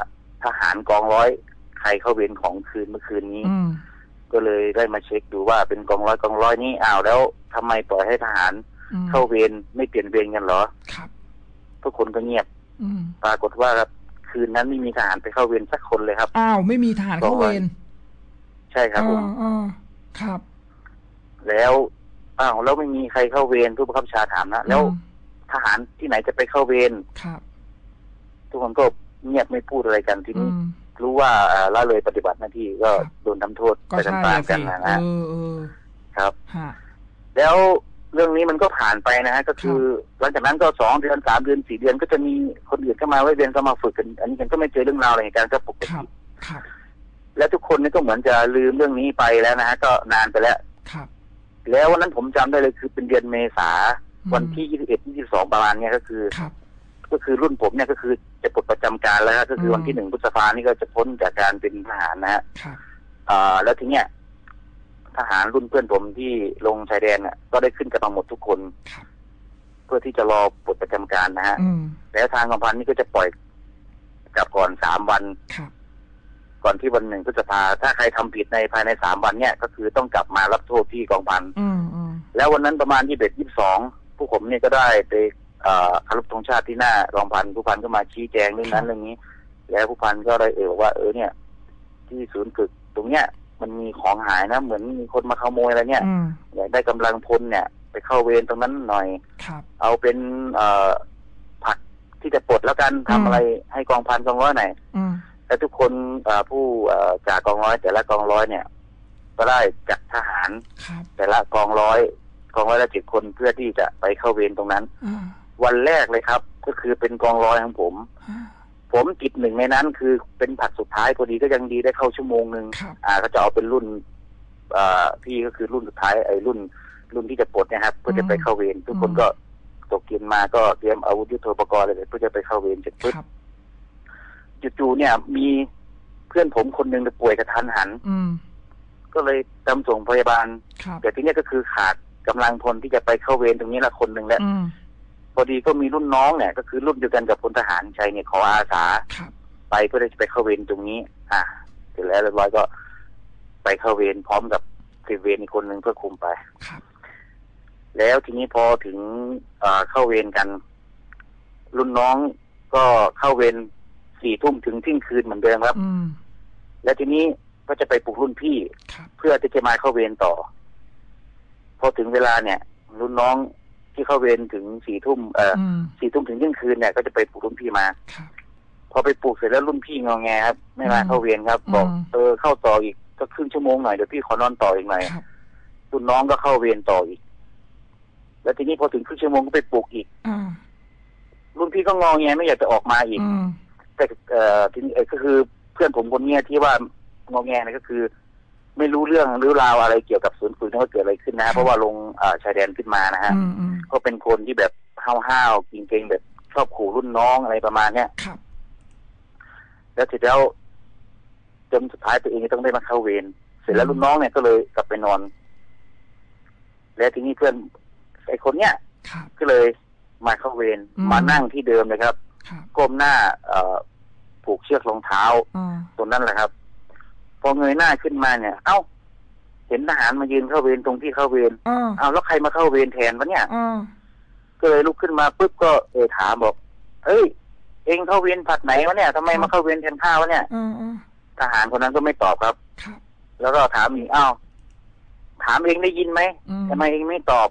ทหารกองร้อยใครเข้าเวรของคืนเมื่อคืนนี้ก็เลยได้มาเช็คดูว่าเป็นกองร้อยกองร้อยนี้อ้าวแล้วทำไมปล่อยให้ทหารเข้าเวรไม่เปลี่ยนเวรกันเหรอครับทุกคนก็เงียบปรากฏว่าคืนนั้นไม่มีทหารไปเข้าเวรสักคนเลยครับอ้าวไม่มีทหารเข้าเวรใช่ครับผมอ๋อครับแล้วอ้าวแล้วไม่มีใครเข้าเวรผู้บังคับบัญชาถามนะแล้วทหารที่ไหนจะไปเข้าเวรครับทุกคนก็เงียบไม่พูดอะไรกันทีนี้รู้ว่าละเลยปฏิบัติหน้าที่ก็โดนทำโทษไปตามๆกันนะฮะครับแล้วเรื่องนี้มันก็ผ่านไปนะฮะก็คือหลังจากนั้นก็สองเดือนสามเดือนสี่เดือนก็จะมีคนอื่นเข้ามาไว้เรียนก็มาฝึกกันอันนี้กันก็ไม่เจอเรื่องราวอะไรกันก็ปกติแล้วทุกคนนี่ก็เหมือนจะลืมเรื่องนี้ไปแล้วนะฮะก็นานไปแล้วแล้ววันนั้นผมจำได้เลยคือเป็นเดือนเมษาวันที่ยี่สิบเอ็ดยี่สิบสองประมาณนี้ก็คือก็คือรุ่นผมเนี่ยก็คือจะปลดประจำการแล้วก็คือวันที่หนึ่งพฤษภานี่ก็จะพ้นจากการเป็นทหารนะฮะแล้วทีเนี้ยทหารรุ่นเพื่อนผมที่ลงชายแดนเนี่ยก็ได้ขึ้นกันมาหมดทุกคนเพื่อที่จะรอปลดประจำการนะฮะแล้วทางกองพันนี่ก็จะปล่อยกลับก่อนสามวันก่อนที่วันหนึ่งพฤษภาถ้าใครทำผิดในภายในสามวันเนี่ยก็คือต้องกลับมารับโทษที่กองพันแล้ววันนั้นประมาณยี่สิบเอ็ดยี่สิบสองผู้ผมเนี่ยก็ได้ไปเคารพธงชาติที่หน้ากองพันผู้พันก็มาชี้แจงเรื่องนั้นเรื่องนี้แล้วผู้พันก็ได้เอ่ยว่าเออเนี่ยที่ศูนย์ฝึกตรงเนี้ยมันมีของหายนะเหมือนมีคนมาขโมยอะไรเนี่ยอยากได้กำลังพลเนี่ยไปเข้าเวรตรงนั้นหน่อยเอาเป็นผักที่จะปลดแล้วกันทำอะไรให้กองพันกองร้อยหน่อยแต่ทุกคนผู้จากกองร้อยแต่ละกองร้อยเนี่ยก็ได้จัดทหารแต่ละกองร้อยกองร้อยละเจ็ดคนเพื่อที่จะไปเข้าเวรตรงนั้นวันแรกเลยครับก็คือเป็นกองร้อยของผมผมติดหนึ่งในนั้นคือเป็นผัดสุดท้ายพอดีก็ยังดีได้เข้าชั่วโมงหนึ่งอ่าก็จะเอาเป็นรุ่นอ่าพี่ก็คือรุ่นสุดท้ายไอ้รุ่นรุ่นที่จะปลดนะครับเพื่อจะไปเข้าเวรทุกคนก็ตกเย็นมาก็เตรียมอาวุธยุทโธปกรณ์อะไรเพื่อจะไปเข้าเวรเสร็จปุ๊บจู่ๆเนี่ยมีเพื่อนผมคนหนึ่งป่วยกระทันหันก็เลยนำส่งพยาบาลแต่ที่นี้ก็คือขาดกำลังพลที่จะไปเข้าเวรตรงนี้ละคนหนึ่งแล้วพอดีก็มีรุ่นน้องเนี่ยก็คือรุ่นเดียวกันกับพลทหารชัยเนี่ยขออาสาไปเพื่อจะไปเข้าเวรตรงนี้อ่ะเสร็จแล้วเรียบร้อยก็ไปเข้าเวรพร้อมกับสิบเวรอีกคนหนึ่งเพื่อคุมไปแล้วทีนี้พอถึงเข้าเวรกันรุ่นน้องก็เข้าเวรสี่ทุ่มถึงเที่ยงคืนเหมือนเดิมครับแล้วทีนี้ก็จะไปปลุกรุ่นพี่เพื่อที่จะมาเข้าเวรต่อพอถึงเวลาเนี่ยรุ่นน้องที่เข้าเวรถึงสี่ทุ่มเอ่อสี่ทุ่มถึงเที่ยงคืนเนี่ยก็จะไปปลุกรุ่นพี่มาพอไปปลุกเสร็จแล้วรุ่นพี่งอแงครับไม่มาเข้าเวรครับบอกเออเข้าต่ออีกก็ครึ่งชั่วโมงหน่อยเดี๋ยวพี่ขอนอนต่ออีกหน่อยรุ่นน้องก็เข้าเวรต่ออีกแล้วทีนี้พอถึงครึ่งชั่วโมงก็ไปปลุกอีกรุ่นพี่ก็งอแงไม่อยากจะออกมาอีกแต่เอ่อทีนี้ก็คือเพื่อนผมคนเนี้ยที่ว่างอแงเนี่ยก็คือไม่รู้เรื่องหรือราวอะไรเกี่ยวกับศูนย์ฝึกนั้นว่าเกิดอะไรขึ้นนะเพราะว่าลงชายแดนขึ้นมานะฮะก็เป็นคนที่แบบห้าวๆเก่งๆแบบชอบขู่รุ่นน้องอะไรประมาณเนี้ยแล้วเสร็จแล้วจนสุดท้ายตัวเองก็ต้องได้มาเข้าเวรเสร็จแล้วรุ่นน้องเนี่ยก็เลยกลับไปนอนแล้วทีนี้เพื่อนไอ้คนเนี้ยก็เลยมาเข้าเวรมานั่งที่เดิมเลยครับก้มหน้าผูกเชือกรองเท้าตรงนั้นแหละครับพอเงยหน้าขึ้นมาเนี่ยเอ้าเห็นทหารมายืนเข้าเวรตรงที่เข้าเวรเอาแล้วใครมาเข้าเวรแทนวะเนี่ยก็เลยลุกขึ้นมาปุ๊บก็เออถามบอกเฮ้ยเองเข้าเวรผัดไหนวะเนี่ยทำไมมาเข้าเวรแทนข้าววะเนี่ยทหารคนนั้นก็ไม่ตอบครับแล้วก็ถามอีกอ้าวถามเองได้ยินไหมทำไมเองไม่ตอบ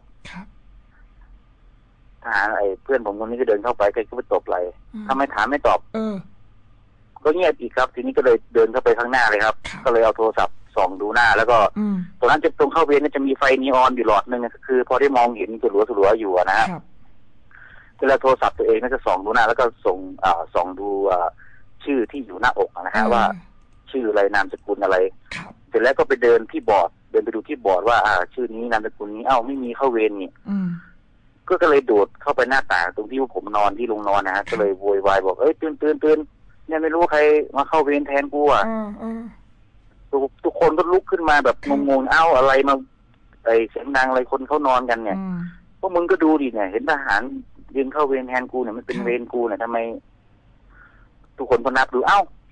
ทหารไอ้เพื่อนผมคนนี้ก็เดินเข้าไปแกก็ไปตบไหล่ทำไมถามไม่ตอบก็เงียบอีกครับทีนี้ก็เลยเดินเข้าไปข้างหน้าเลยครับก็เลยเอาโทรศัพท์ส่องดูหน้าแล้วก็ตรงนั้นจะตรงเข้าเวรเนี่ยจะมีไฟนีออนอยู่หลอดนึงคือพอได้มองเห็นสลัวสลัวอยู่นะฮะเวลาโทรศัพท์ตัวเองก็จะส่องดูหน้าแล้วก็ส่งอ่าส่องดูอ่าชื่อที่อยู่หน้าอกนะฮะว่าชื่ออะไรนามสกุลอะไรเสร็จแล้วก็ไปเดินที่บอร์ดเดินไปดูที่บอร์ดว่าอ่าชื่อนี้นามสกุลนี้เอ้าไม่มีเข้าเวรนี่ก็ก็เลยโดดเข้าไปหน้าต่างตรงที่ผมนอนที่โรงนอนนะฮะก็เลยโวยวายบอกเอ้ยตื่นตื่นตื่นเนี่ยไม่รู้ใครมาเข้าเวรแทนกูอ่ะทุกทุกคนก็ลุกขึ้นมาแบบงงๆเอ้าอะไรมาไอเสียงดังอะไรคนเขานอนกันเนี่ยพวกมึงก็ดูดิเนี่ยเห็นทหารยืนเข้าเวรแทนกูเนี่ยมันเป็นเวรกูเนี่ยทำไมทุกคนก็นับดูเอ้า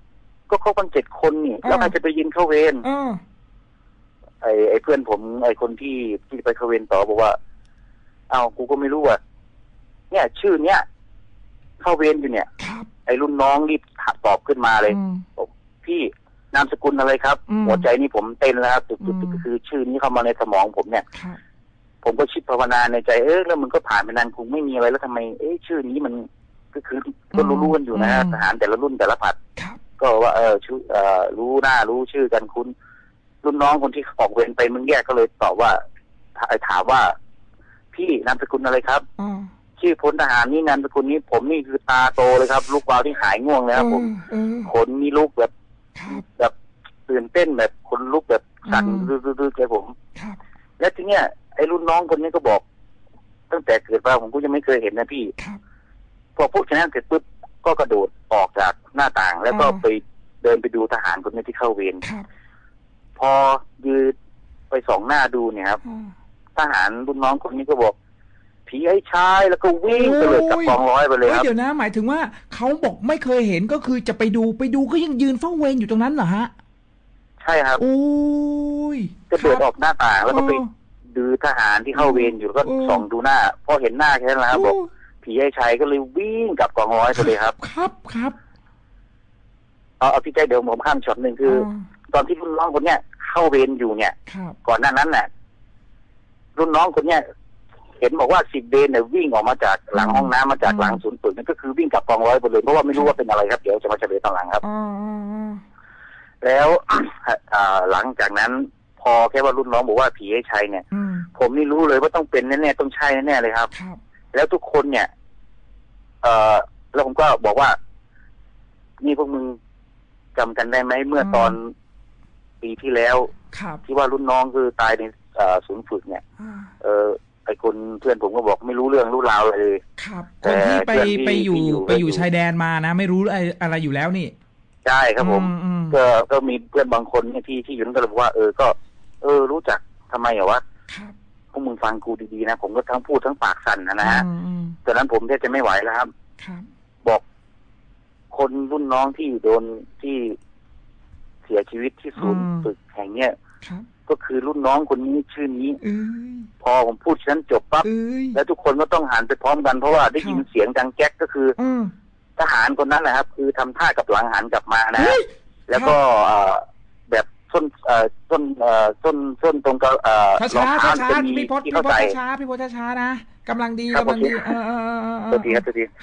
ก็เข้ากันเจ็ดคนนี่แล้วใครจะไปยินเข้าเวรไอ้ไอ้เพื่อนผมไอ้คนที่ที่ไปเข้าเวรต่อบอกว่าเอ้ากูก็ไม่รู้อ่ะเนี่ยชื่อเนี้ยเข้าเวรอยู่เนี่ยไอ้รุ่นน้องรีบตอบขึ้นมาเลยบอกพี่นามสกุลอะไรครับหัวใจนี่ผมเต้นแล้วครับตุกๆคือชื่อนี้เข้ามาในสมองผมเนี่ยผมก็คิดภาวนาในใจเออแล้วมันก็ผ่านไปนานคงไม่มีอะไรแล้วทำไมเอ๊ะชื่อนี้มันก็คือก็รู้ๆกันอยู่นะทหารแต่ละรุ่นแต่ละผัดก็ว่าเออชื่อเอ่อรู้หน้ารู้ชื่อกันคุณรุ่นน้องคนที่ออกเวรไปมึงแยกก็เลยตอบว่าถามว่าพี่นามสกุลอะไรครับชื่อพลทหารนี่นามสกุลนี้ผมนี่คือตาโตเลยครับลูกวาวที่หายง่วงเลยครับผมขนมีลูกแบบแบบตื่นเต้นแบบขนลุกแบบสั่นรื้อๆเลยผมแล้วทีเนี้ยไอ้รุ่นน้องคนนี้ก็บอกตั้งแต่เกิดมาผมก็ยังไม่เคยเห็นนะพี่พอพูดแค่นั้นเสร็จปุ๊บก็กระโดดออกจากหน้าต่างแล้วก็ไปเดินไปดูทหารคนนี้ที่เข้าเวรพอยืนไปสองหน้าดูเนี่ยครับทหารรุ่นน้องคนนี้ก็บอกผีไอ้ชายแล้วก็วิ่งไปเลยกับกองร้อยไปเลยครับเดี๋ยวนะหมายถึงว่าเขาบอกไม่เคยเห็นก็คือจะไปดูไปดูก็ยังยืนเฝ้าเวรอยู่ตรงนั้นเหรอฮะใช่ครับโอ้ยก็เดินออกหน้าต่างแล้วก็ไปดูทหารที่เข้าเวรอยู่ก็ส่องดูหน้าพอเห็นหน้าแค่นั้นแล้วบอกผีไอ้ชายก็เลยวิ่งกลับกองร้อยไปเลยครับครับครับเอาเอาพี่ใจเดี๋ยวผมข้ามช็อตหนึ่งคือ ตอนที่รุ่นน้องคนเนี้ยเข้าเวรอยู่เนี่ยก่อนหน้านั้นน่ะรุ่นน้องคนเนี้ยเห็นบอกว่าสิบเวรเนี่ยวิ่งออกมาจากหลังห้องน้ำมาจากหลังศูนย์ฝึกนั่นก็คือวิ่งกลับกองร้อยไปเลยเพราะว่าไม่รู้ว่าเป็นอะไรครับเดี๋ยวจะมาเฉลยตอนหลังครับแล้วหลังจากนั้นพอแค่ว่ารุ่นน้องบอกว่าผีไอ้ชัยเนี่ยผมนี่รู้เลยว่าต้องเป็นแน่ๆต้องใช่แน่ๆเลยครับแล้วทุกคนเนี่ยเอ่อแล้วผมก็บอกว่านี่พวกมึงจำกันได้ไหมเมื่อตอนปีที่แล้วที่ว่ารุ่นน้องคือตายในศูนย์ฝึกเนี่ยเออไอ้คนเพื่อนผมก็บอกไม่รู้เรื่องรู้ราวเลยครับคนที่ไปไปอยู่ไปอยู่ชายแดนมานะไม่รู้อะไรอยู่แล้วนี่ใช่ครับผมก็ก็มีเพื่อนบางคนที่ที่อยู่นั่นก็เลยบอกว่าเออก็เออรู้จักทำไมเหรอวะพวกมึงฟังกูดีๆนะผมก็ทั้งพูดทั้งปากสั่นนะนะฮะตอนนั้นผมแทบจะไม่ไหวแล้วครับบอกคนรุ่นน้องที่โดนที่เสียชีวิตที่ศูนย์ฝึกแห่งเนี้ยก็คือรุ่นน้องคนนี้ชื่อนี้พอผมพูดฉันจบปั๊บแล้วทุกคนก็ต้องหันไปพร้อมกันเพราะว่าได้ยินเสียงดังแก๊กก็คือทหารคนนั้นแหละครับคือทำท่ากับหลังหันกลับมานะแล้วก็แบบส้นส้นส้นส้นตรงกับช้าช้าช้าพี่พศพี่พศช้าพี่พศช้านะกำลังดีกำลังดีเออเออเออตัวทีครับตัวที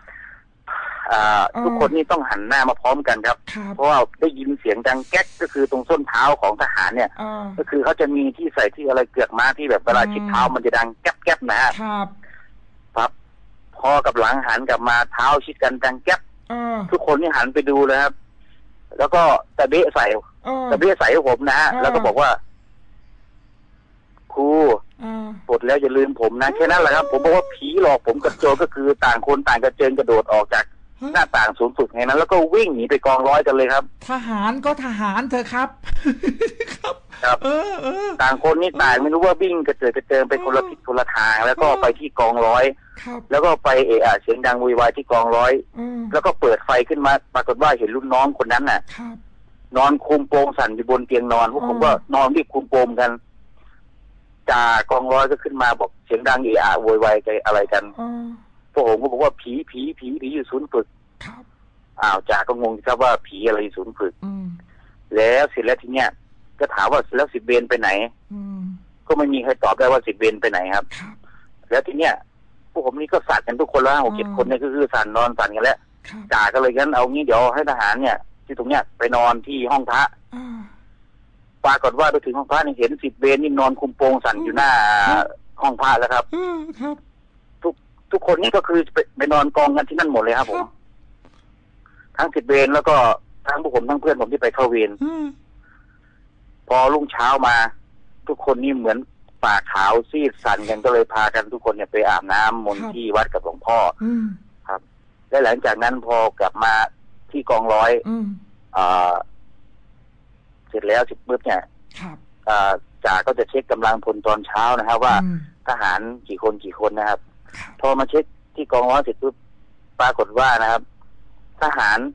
ทุกคนนี่ต้องหันหน้ามาพร้อมกันครับเพราะว่าได้ยินเสียงดังแก๊กก็คือตรงส้นเท้าของทหารเนี่ยก็คือเขาจะมีที่ใส่ที่อะไรเกือกม้าที่แบบเวลาชิดเท้ามันจะดังแก๊บแก๊บนะฮะครับครับพอกับหลังหันกลับมาเท้าชิดกันดังแก๊บทุกคนนี่หันไปดูเลยครับแล้วก็ตะเบะใส่ตะเบะใส่ผมนะฮะแล้วก็บอกว่าครูปลดแล้วอย่าลืมผมนะแค่นั้นแหละครับผมบอกว่าผีหลอกผมกระโจนก็คือต่างคนต่างกระเจิงกระโดดออกจากหน้าต่างศูนย์ฝึกไงนั้นแล้วก็วิ่งหนีไปกองร้อยกันเลยครับทหารก็ทหารเธอครับครับครับเออเออต่างคนนี่ต่างไม่รู้ว่าวิ่งกระเจิดกระเจิงไปคนละทิศคนละทางแล้วก็ไปที่กองร้อยแล้วก็ไปเอะอะเสียงดังวุ่นวายที่กองร้อยแล้วก็เปิดไฟขึ้นมาปรากฏว่าเห็นรุ่นน้องคนนั้นน่ะนอนคุมโปงสั่นอยู่บนเตียงนอนพวกผมก็นอนรีบคุมโปงกันจากองร้อยก็ขึ้นมาบอกเสียงดังเอะอะโวยวายอะไรกันพวกผมก็บอกว่าผีผีผีผีอยู่ศูนย์ฝึกอ้าวจากก็งงครับว่าผีอะไรศูนย์ฝึกแล้วเสร็จแล้วทีเนี้ยก็ถามว่าแล้วสิบเวรไปไหนก็ไม่มีใครตอบได้ว่าสิบเวรไปไหนครับแล้วทีเนี้ยพวกผมนี่ก็สั่นกันทุกคนแล้วหกเจ็ดคนเนี่ยก็คือสั่นนอนสั่นกันแล้วจ่าก็เลยงั้นเอางี้เดี๋ยวให้ทหารเนี่ยที่ตรงเนี้ยไปนอนที่ห้องพระปรากฏว่าไปถึงห้องพระนี่เห็นสิบเวรนี่นอนคุมโปงสั่นอยู่หน้าห้องพระแล้วครับทุกทุกคนนี่ก็คือไปไปนอนกองกันที่นั่นหมดเลยครับผมทั้งสิบเวรแล้วก็ทั้งพวกผมทั้งเพื่อนผมที่ไปเข้าเวรพอรุ่งเช้ามาทุกคนนี่เหมือนปากขาวซีดสั่นกันก็เลยพากันทุกคนเนี่ยไปอาบน้ำมนต์ที่วัดกับหลวงพ่อครับและหลังจากนั้นพอกลับมาที่กองร้อยอ่าเสร็จแล้วสิบปุ๊บเนี่ยจ่าก็จะเช็คกำลังพลตอนเช้านะครับว่าทหารกี่คนกี่คนนะครับพอมาเช็คที่กองร้อยเสร็จปุ๊บปรากฏว่านะครับทหาร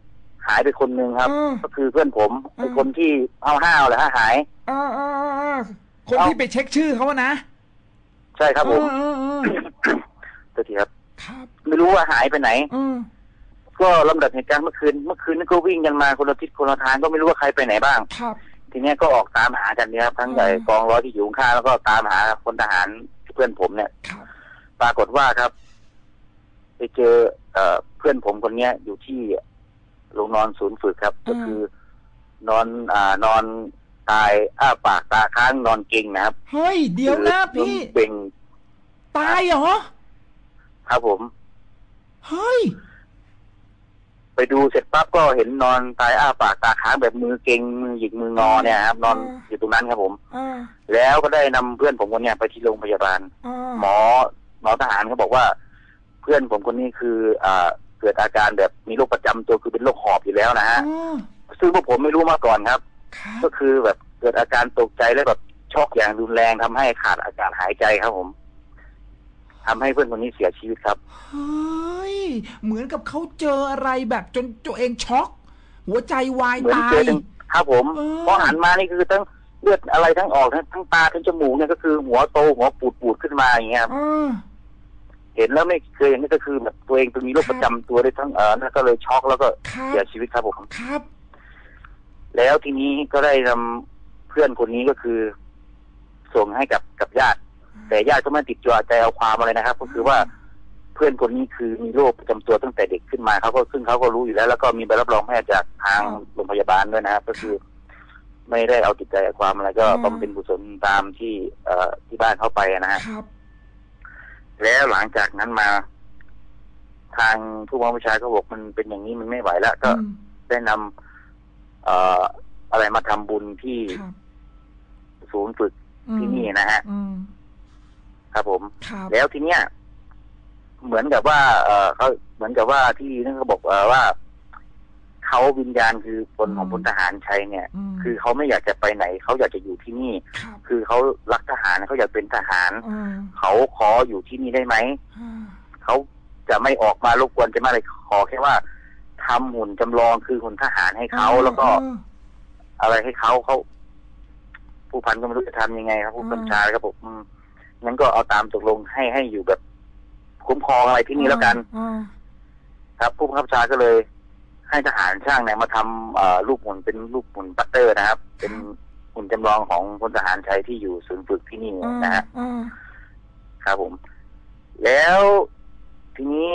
หายไปคนหนึ่งครับก็คือเพื่อนผมไอ้คนที่เอาห้าวแหละฮะหายอ่าอ่าอ่าคนที่ไปเช็คชื่อเขานะใช่ครับผมตัวทีครับไม่รู้ว่าหายไปไหนก็ลำดับเหตุการณ์เมื่อคืนเมื่อคืนนี่ก็วิ่งกันมาคนละทิศคนละทางก็ไม่รู้ว่าใครไปไหนบ้างทีนี้ก็ออกตามหากันเนี่ยครับทั้งใหญ่กองร้อยที่อยู่ข้างแล้วก็ตามหาพลทหารเพื่อนผมเนี่ยปรากฏว่าครับไปเจอเพื่อนผมคนนี้อยู่ที่โรงนอนศูนย์ฝึกครับก็คือนอนอ่านอนตายอ้าปากตาค้างนอนเก่งนะครับเฮ้ยเดี๋ยวนะพี่เบ่งตายเหรอครับผมเฮ้ยไปดูเสร็จปั๊บก็เห็นนอนตายอ้าปากตาค้างแบบมือเก่งมือหยิกมืองอเนี่ยครับนอนอยู่ตรงนั้นครับผมแล้วก็ได้นำเพื่อนผมคนนี้ไปที่โรงพยาบาลหมอหมอทหารเขาบอกว่าเพื่อนผมคนนี้คืออ่าเกิดอาการแบบมีโรคประจำตัวคือเป็นโรคหอบอยู่แล้วนะฮะซึ่งพวกผมไม่รู้มาก่อนครับก็คือแบบเกิดอาการตกใจแล้วแบบช็อกอย่างรุนแรงทำให้ขาดอากาศหายใจครับผมทำให้เพื่อนคนนี้เสียชีวิตครับเฮ้ยเหมือนกับเขาเจออะไรแบบจนตัวเองช็อกหัวใจวายตายครับผมพอหันมานี่คือทั้งเลือดอะไรทั้งออกทั้งทั้งตาทั้งจมูกเนี่ยก็คือหัวโตหัวปูดปูดขึ้นมาอย่างเงี้ยครับเห็นแล้วไม่เคยเห็นนี่ก็คือแบบตัวเองมีโรคประจำตัวได้ทั้งเออนั่นก็เลยช็อกแล้วก็เสียชีวิตครับผมครับแล้วทีนี้ก็ได้นำเพื่อนคนนี้ก็คือส่งให้กับกับญาติแต่ญาติก็ไม่ติดใจเอาความอะไรนะครับก็คือว่าเพื่อนคนนี้คือมีโรคประจำตัวตั้งแต่เด็กขึ้นมาเขาก็ซึ่งเขาก็รู้อยู่แล้วแล้วก็มีใบรับรองแพทย์จากทางโรงพยาบาลด้วยนะครับก็คือไม่ได้เอาติดใจเอาความอะไรก็บำเพ็ญกุศลตามที่เอ่อที่บ้านเขาไปนะฮะแล้วหลังจากนั้นมาทางผู้บังคับบัญชาเขาบอกมันเป็นอย่างนี้มันไม่ไหวแล้วก็ได้นำเอ่ออะไรมาทำบุญที่ศูนย์ฝึกที่นี่นะฮะครับผมแล้วทีเนี้ยเหมือนกับว่าเออเขาเหมือนกับว่าที่นั่นเขาบอกว่าเขาวิญญาณคือคนของพลทหารชัยเนี่ยคือเขาไม่อยากจะไปไหนเขาอยากจะอยู่ที่นี่คือเขารักทหารเขาอยากเป็นทหารเขาขออยู่ที่นี่ได้ไหมเขาจะไม่ออกมารบกวนจะไม่อะไรขอแค่ว่าทำหุ่นจำลองคือหุ่นทหารให้เขาแล้วก็อะไรให้เขาเขาผู้พันก็ไม่รู้จะทำยังไงครับผู้บัญชาครับผมงั้นก็เอาตามตกลงให้ให้อยู่แบบคุ้มครองอะไรที่นี่แล้วกันครับผู้บังคับบัญชาก็เลยให้ทหารช่างเนี่ยมาทำรูปหุ่นเป็นรูปหุ่นปัตเตอร์นะครับเป็นหุ่นจำลองของพลทหารชัยที่อยู่ศูนย์ฝึกที่นี่นะฮะครับผมแล้วทีนี้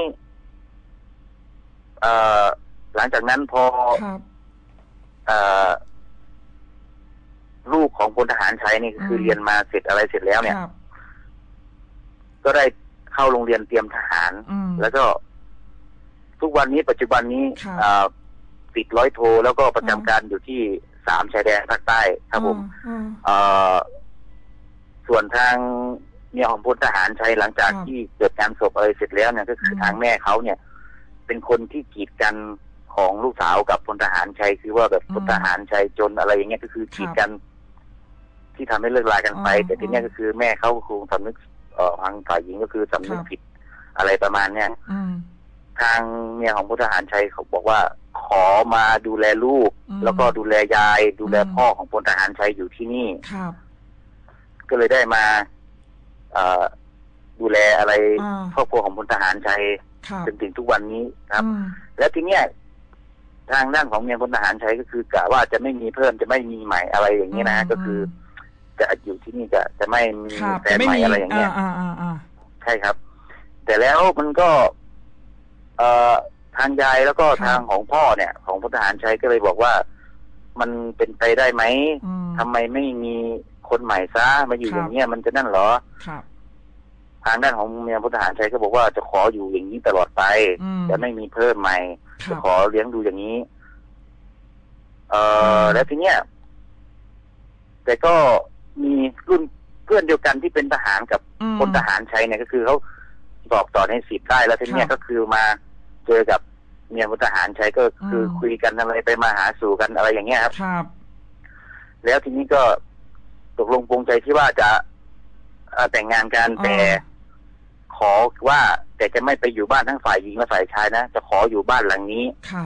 หลังจากนั้นพอลูกของพลทหารชัยนี่คือเรียนมาเสร็จอะไรเสร็จแล้วเนี่ยก็ได้เข้าโรงเรียนเตรียมทหารแล้วก็ทุกวันนี้ปัจจุบันนี้ติดร้อยโทแล้วก็ประจำการอยู่ที่สามชายแดนภาคใต้ครับผมส่วนทางเมียของพลทหารชัยหลังจากที่เกิดการศพอะไรเสร็จแล้วเนี่ยก็คือทางแม่เขาเนี่ยเป็นคนที่กีดกันของลูกสาวกับพลทหารชัยคือว่าแบบพลทหารชัยจนอะไรอย่างเงี้ยก็คือกีดกันที่ทำให้เลิกลากันไปแต่ทีนี้ก็คือแม่เขาคงสำนึกทางฝ่ายหญิงก็คือสำนึกผิดอะไรประมาณเนี้ยทางเมียของพลทหารชัยเขาบอกว่าขอมาดูแลลูกแล้วก็ดูแลยายดูแลพ่อของพลทหารชัยอยู่ที่นี่ก็เลยได้มาดูแลอะไรครอบครัวของพลทหารชัยจนถึงทุกวันนี้ครับแล้วทีเนี้ยทางด้านของเมียพลทหารชัยก็คือกะว่าจะไม่มีเพิ่มจะไม่มีใหม่อะไรอย่างนี้นะก็คือจะอยู่ที่นี่จะจะไม่มีแฟนใหม่อะไรอย่างเงี้ยใช่ครับแต่แล้วมันก็เอ่อทางยายแล้วก็ทางของพ่อเนี่ยของพลทหารชัยก็เลยบอกว่ามันเป็นไปได้ไหมทำไมไม่มีคนใหม่ซะมาอยู่อย่างเงี้ยมันจะนั่นเหรอทางด้านของเมียพลทหารชัยก็บอกว่าจะขออยู่อย่างนี้ตลอดไปจะไม่มีเพิ่มใหม่จะขอเลี้ยงดูอย่างนี้เอ่อแล้วทีเนี้ยแต่ก็มีรุ่นเพื่อนเดียวกันที่เป็นทหารกับพลทหารชัยเนี่ยก็คือเขาสอบต่อในสิบได้แล้วทีเนี้ยก็คือมาเจอกับเมียพลทหารชัยก็คือคุยกันอะไรไปมาหาสู่กันอะไรอย่างเงี้ยครับแล้วทีนี้ก็ตกลงปรงใจที่ว่าจะแต่งงานกันแต่ขอว่าแต่จะไม่ไปอยู่บ้านทั้งฝ่ายหญิงและฝ่ายชายนะจะขออยู่บ้านหลังนี้ครับ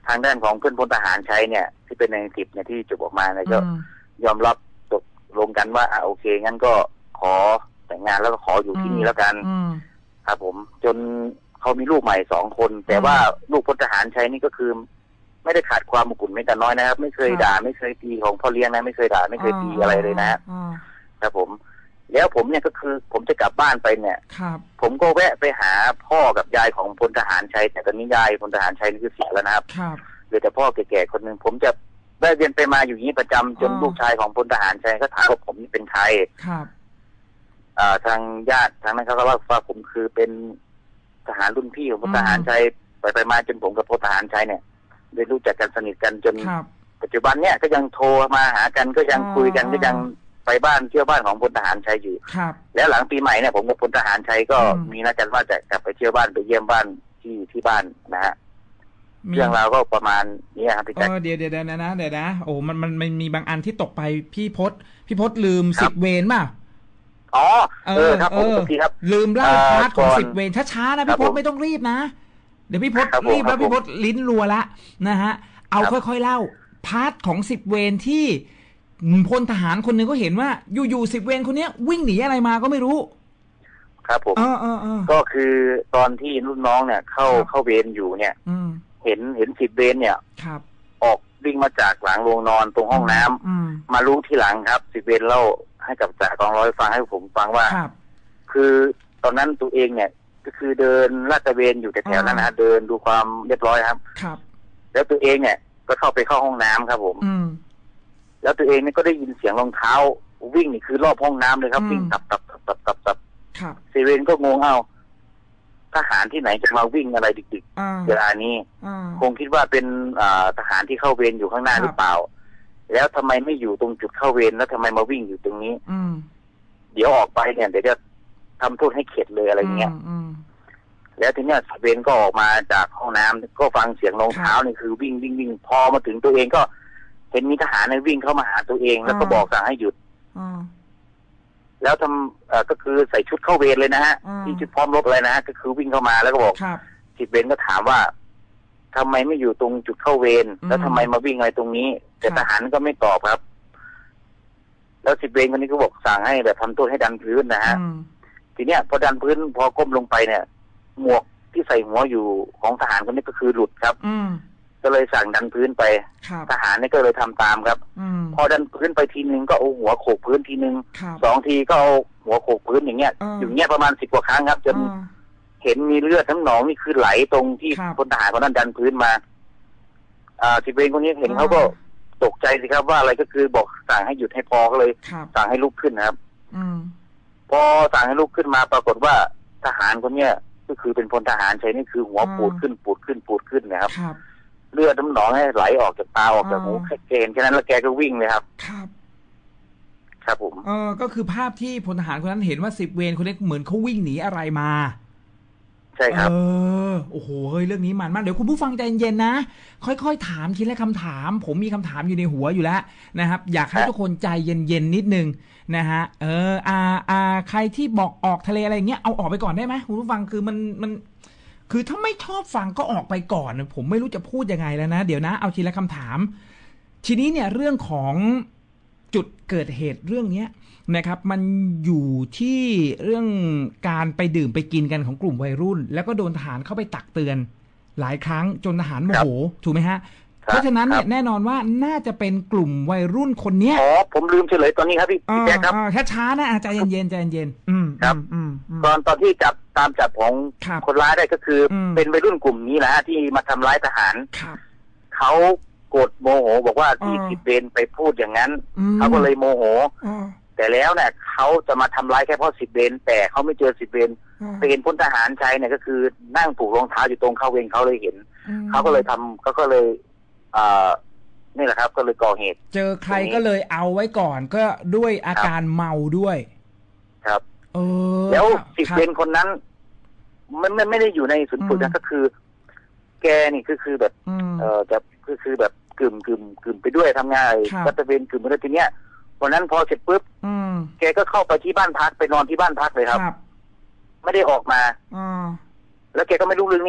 ทางด้านของเพื่อนพลทหารชัยเนี่ยที่เป็นในสิบเนี่ยที่จบออกมาเนี่ยก็ยอมรับตกลงกันว่าอ่าโอเคงั้นก็ขอแต่งงานแล้วก็ขออยู่ที่นี่แล้วกันครับผมจนเขามีลูกใหม่สองคนแต่ว่าลูกพลทหารชัยนี่ก็คือไม่ได้ขาดความอบอุ่นไม่แต่น้อยนะครับไม่เคยด่าไม่เคยตีของพ่อเลี้ยงนะไม่เคยด่าไม่เคยตีอะไรเลยนะครับผมแล้วผมเนี่ยก็คือผมจะกลับบ้านไปเนี่ยผมก็แวะไปหาพ่อกับยายของพลทหารชัยแต่ตอนนี้ยายพลทหารชัยนี่คือเสียแล้วนะครับเหลือแต่พ่อแก่ๆคนหนึ่งผมจะได้เรียนไปมาอยู่นี้ประจำจนลูกชายของพลทหารชัยก็ถามว่าผมนี่เป็นใครทางญาติทางนั้นเขาก็ว่าว่าผมคือเป็นทหารรุ่นพี่ของพลทหารชัยไปไปมาจนผมกับพลทหารชัยเนี่ยได้รู้จักกันสนิทกันจนปัจจุบันเนี่ยก็ยังโทรมาหากันก็ยังคุยกันก็ยังไปบ้านเที่ยวบ้านของพลทหารชัยอยู่แล้วหลังปีใหม่เนี่ยผมกับพลทหารชัยก็มีนัดกันว่าจะกลับไปเที่ยวบ้านไปเยี่ยมบ้านที่ที่บ้านนะฮะเรื่องราวก็ประมาณนี้ครับพี่แจ๊คเดี๋ยวเดี๋ยวนะนะเดี๋ยวนะโอ้มันมันมันมีบางอันที่ตกไปพี่พศพี่พศลืมสิบเวรป่ะอ๋อเออครับผมทีครับลืมเล่าพาร์ทของสิบเวรช้าๆนะพี่พศไม่ต้องรีบนะเดี๋ยวพี่พศรีบแล้วพี่พศลิ้นรัวละนะฮะเอาค่อยๆเล่าพาร์ทของสิบเวรที่พลทหารคนหนึ่งก็เห็นว่าอยู่ๆสิบเวรคนนี้วิ่งหนีอะไรมาก็ไม่รู้ครับผมก็คือตอนที่รุ่นน้องเนี่ยเข้าเข้าเวรอยู่เนี่ยเห็นเห็นสิบเวรเนี่ยออกวิ่งมาจากหลังโรงนอนตรงห้องน้ำมารู้ทีหลังครับสิบเวรเล่าให้กับจ่ากองร้อยฟังให้ผมฟังว่าคือตอนนั้นตัวเองเนี่ยก็คือเดินลาดตระเวนอยู่แถวๆนั้นนะเดินดูความเรียบร้อยครับแล้วตัวเองเนี่ยก็เข้าไปเข้าห้องน้ำครับผมแล้วตัวเองเนี่ยก็ได้ยินเสียงรองเท้าวิ่งนี่คือรอบห้องน้ำเลยครับวิ่งตับตับตับตับตับตับเซเว่นก็งงเอ้าทหารที่ไหนจะมาวิ่งอะไรดึกๆเวลานี้คงคิดว่าเป็นทหารที่เข้าเวรอยู่ข้างหน้าหรือเปล่าแล้วทำไมไม่อยู่ตรงจุดเข้าเวรแล้วทำไมมาวิ่งอยู่ตรงนี้เดี๋ยวออกไปเนี่ยเดี๋ยวจะทำโทษให้เข็ดเลยอะไรเงี้ยแล้วทีเนี้ยเวรก็ออกมาจากห้องน้ำก็ฟังเสียงรองเท้านี่คือวิ่งวิ่งวิ่งพอมาถึงตัวเองก็เห็นมีทหารในวิ่งเข้ามาหาตัวเองแล้วก็บอกสั่งให้หยุดแล้วทำก็คือใส่ชุดเข้าเวรเลยนะฮะที่ชุดพร้อมรบอะไรนะฮะก็คือวิ่งเข้ามาแล้วก็บอกสิบเวรก็ถามว่าทำไมไม่อยู่ตรงจุดเข้าเวรแล้วทำไมมาวิ่งอะไรตรงนี้แต่ทหารก็ไม่ตอบครับแล้วสิบเวรคนนี้ก็บอกสั่งให้แบบทำโทษให้ดันพื้นนะฮะทีเนี้ยพอดันพื้นพอก้มลงไปเนี่ยหมวกที่ใส่หัวอยู่ของทหารคนนี้ก็คือหลุดครับก็เลยสั่งดันพื้นไปทหารนี่ก็เลยทำตามครับพอดันพื้นไปทีนึงก็เอาหัวโขกพื้นทีนึงสองทีก็เอาหัวโขกพื้นอย่างเงี้ยอย่างเงี้ยประมาณสิบกว่าครั้งครับจนเห็นมีเลือดทั้งหนองนี่คือไหลตรงที่พลทหารคนนั้นดันพื้นมาอ่าสิบเวรคนนี้เห็นเขาก็ตกใจสิครับว่าอะไรก็คือบอกสั่งให้หยุดให้พอก็เลยสั่งให้ลุกขึ้นนะครับพอสั่งให้ลุกขึ้นมาปรากฏว่าทหารคนเนี้ยก็คือเป็นพลทหารใช่นี่คือหัวปูดขึ้นปูดขึ้นปูดขึ้นนะครับเลือดน้ำหนองให้ไหลออกจากตาออกจากหูแค่เกณฑ์แค่นั้นแล้วแกก็วิ่งเลยครับครับครับผมเออก็คือภาพที่พลทหารคนนั้นเห็นว่าสิบเวรคนนี้เหมือนเขาวิ่งหนีอะไรมาใช่ครับเออโอ้โหเฮ้ยเรื่องนี้มันมากเดี๋ยวคุณผู้ฟังใจเย็นๆนะค่อยๆถามทีละคำถามผมมีคำถามอยู่ในหัวอยู่แล้วนะครับอยากให้ทุกคนใจเย็นๆนิดนึงนะฮะเอออ่าอ่าใครที่บอกออกทะเลอะไรเงี้ยเอาออกไปก่อนได้ไหมคุณผู้ฟังคือมันมันคือถ้าไม่ชอบฟังก็ออกไปก่อนผมไม่รู้จะพูดยังไงแล้วนะเดี๋ยวนะเอาทีละคำถามทีนี้เนี่ยเรื่องของจุดเกิดเหตุเรื่องนี้นะครับมันอยู่ที่เรื่องการไปดื่มไปกินกันของกลุ่มวัยรุ่นแล้วก็โดนทหารเข้าไปตักเตือนหลายครั้งจนทหารโมโหถูกไหมฮะเพราะฉะนั้นเนี่ยแน่นอนว่าน่าจะเป็นกลุ่มวัยรุ่นคนนี้อ๋อผมลืมเฉลยตอนนี้ครับพี่พี่แจ๊คครับแค่ช้านะใจเย็นๆใจเย็นๆอืมครับตอนตอนที่จับตามจับของคนร้ายได้ก็คือเป็นวัยรุ่นกลุ่มนี้แหละฮะที่มาทำร้ายทหารเขาโกรธโมโหบอกว่าที่สิบเวรไปพูดอย่างนั้นเขาก็เลยโมโหแต่แล้วเนี่ยเขาจะมาทำร้ายแค่เพราะสิบเวรแต่เขาไม่เจอสิบเวรไปเห็นพลทหารชัยเนี่ยก็คือนั่งผูกรองเท้าอยู่ตรงเข้าเวรเขาเลยเห็นเขาก็เลยทำเขาก็เลยอ่านี่แหละครับก็เลยก่อเหตุเจอใครก็เลยเอาไว้ก่อนก็ด้วยอาการเมาด้วยครับเออแล้วสิบเวรคนนั้นมันไม่ไม่ได้อยู่ในศูนย์ฝึกนะก็คือแกนี่คือคือแบบเออจะคือคือแบบกึ่มกึ่มกึ่มไปด้วยทำงานก็จะเป็นกึ่มไปด้วยทีเนี้ยวันนั้นพอเสร็จปุ๊บแกก็เข้าไปที่บ้านพักไปนอนที่บ้านพักเลยครับไม่ได้ออกมาแล้วแกก็ไม่รู้เรื่องนี้ครับ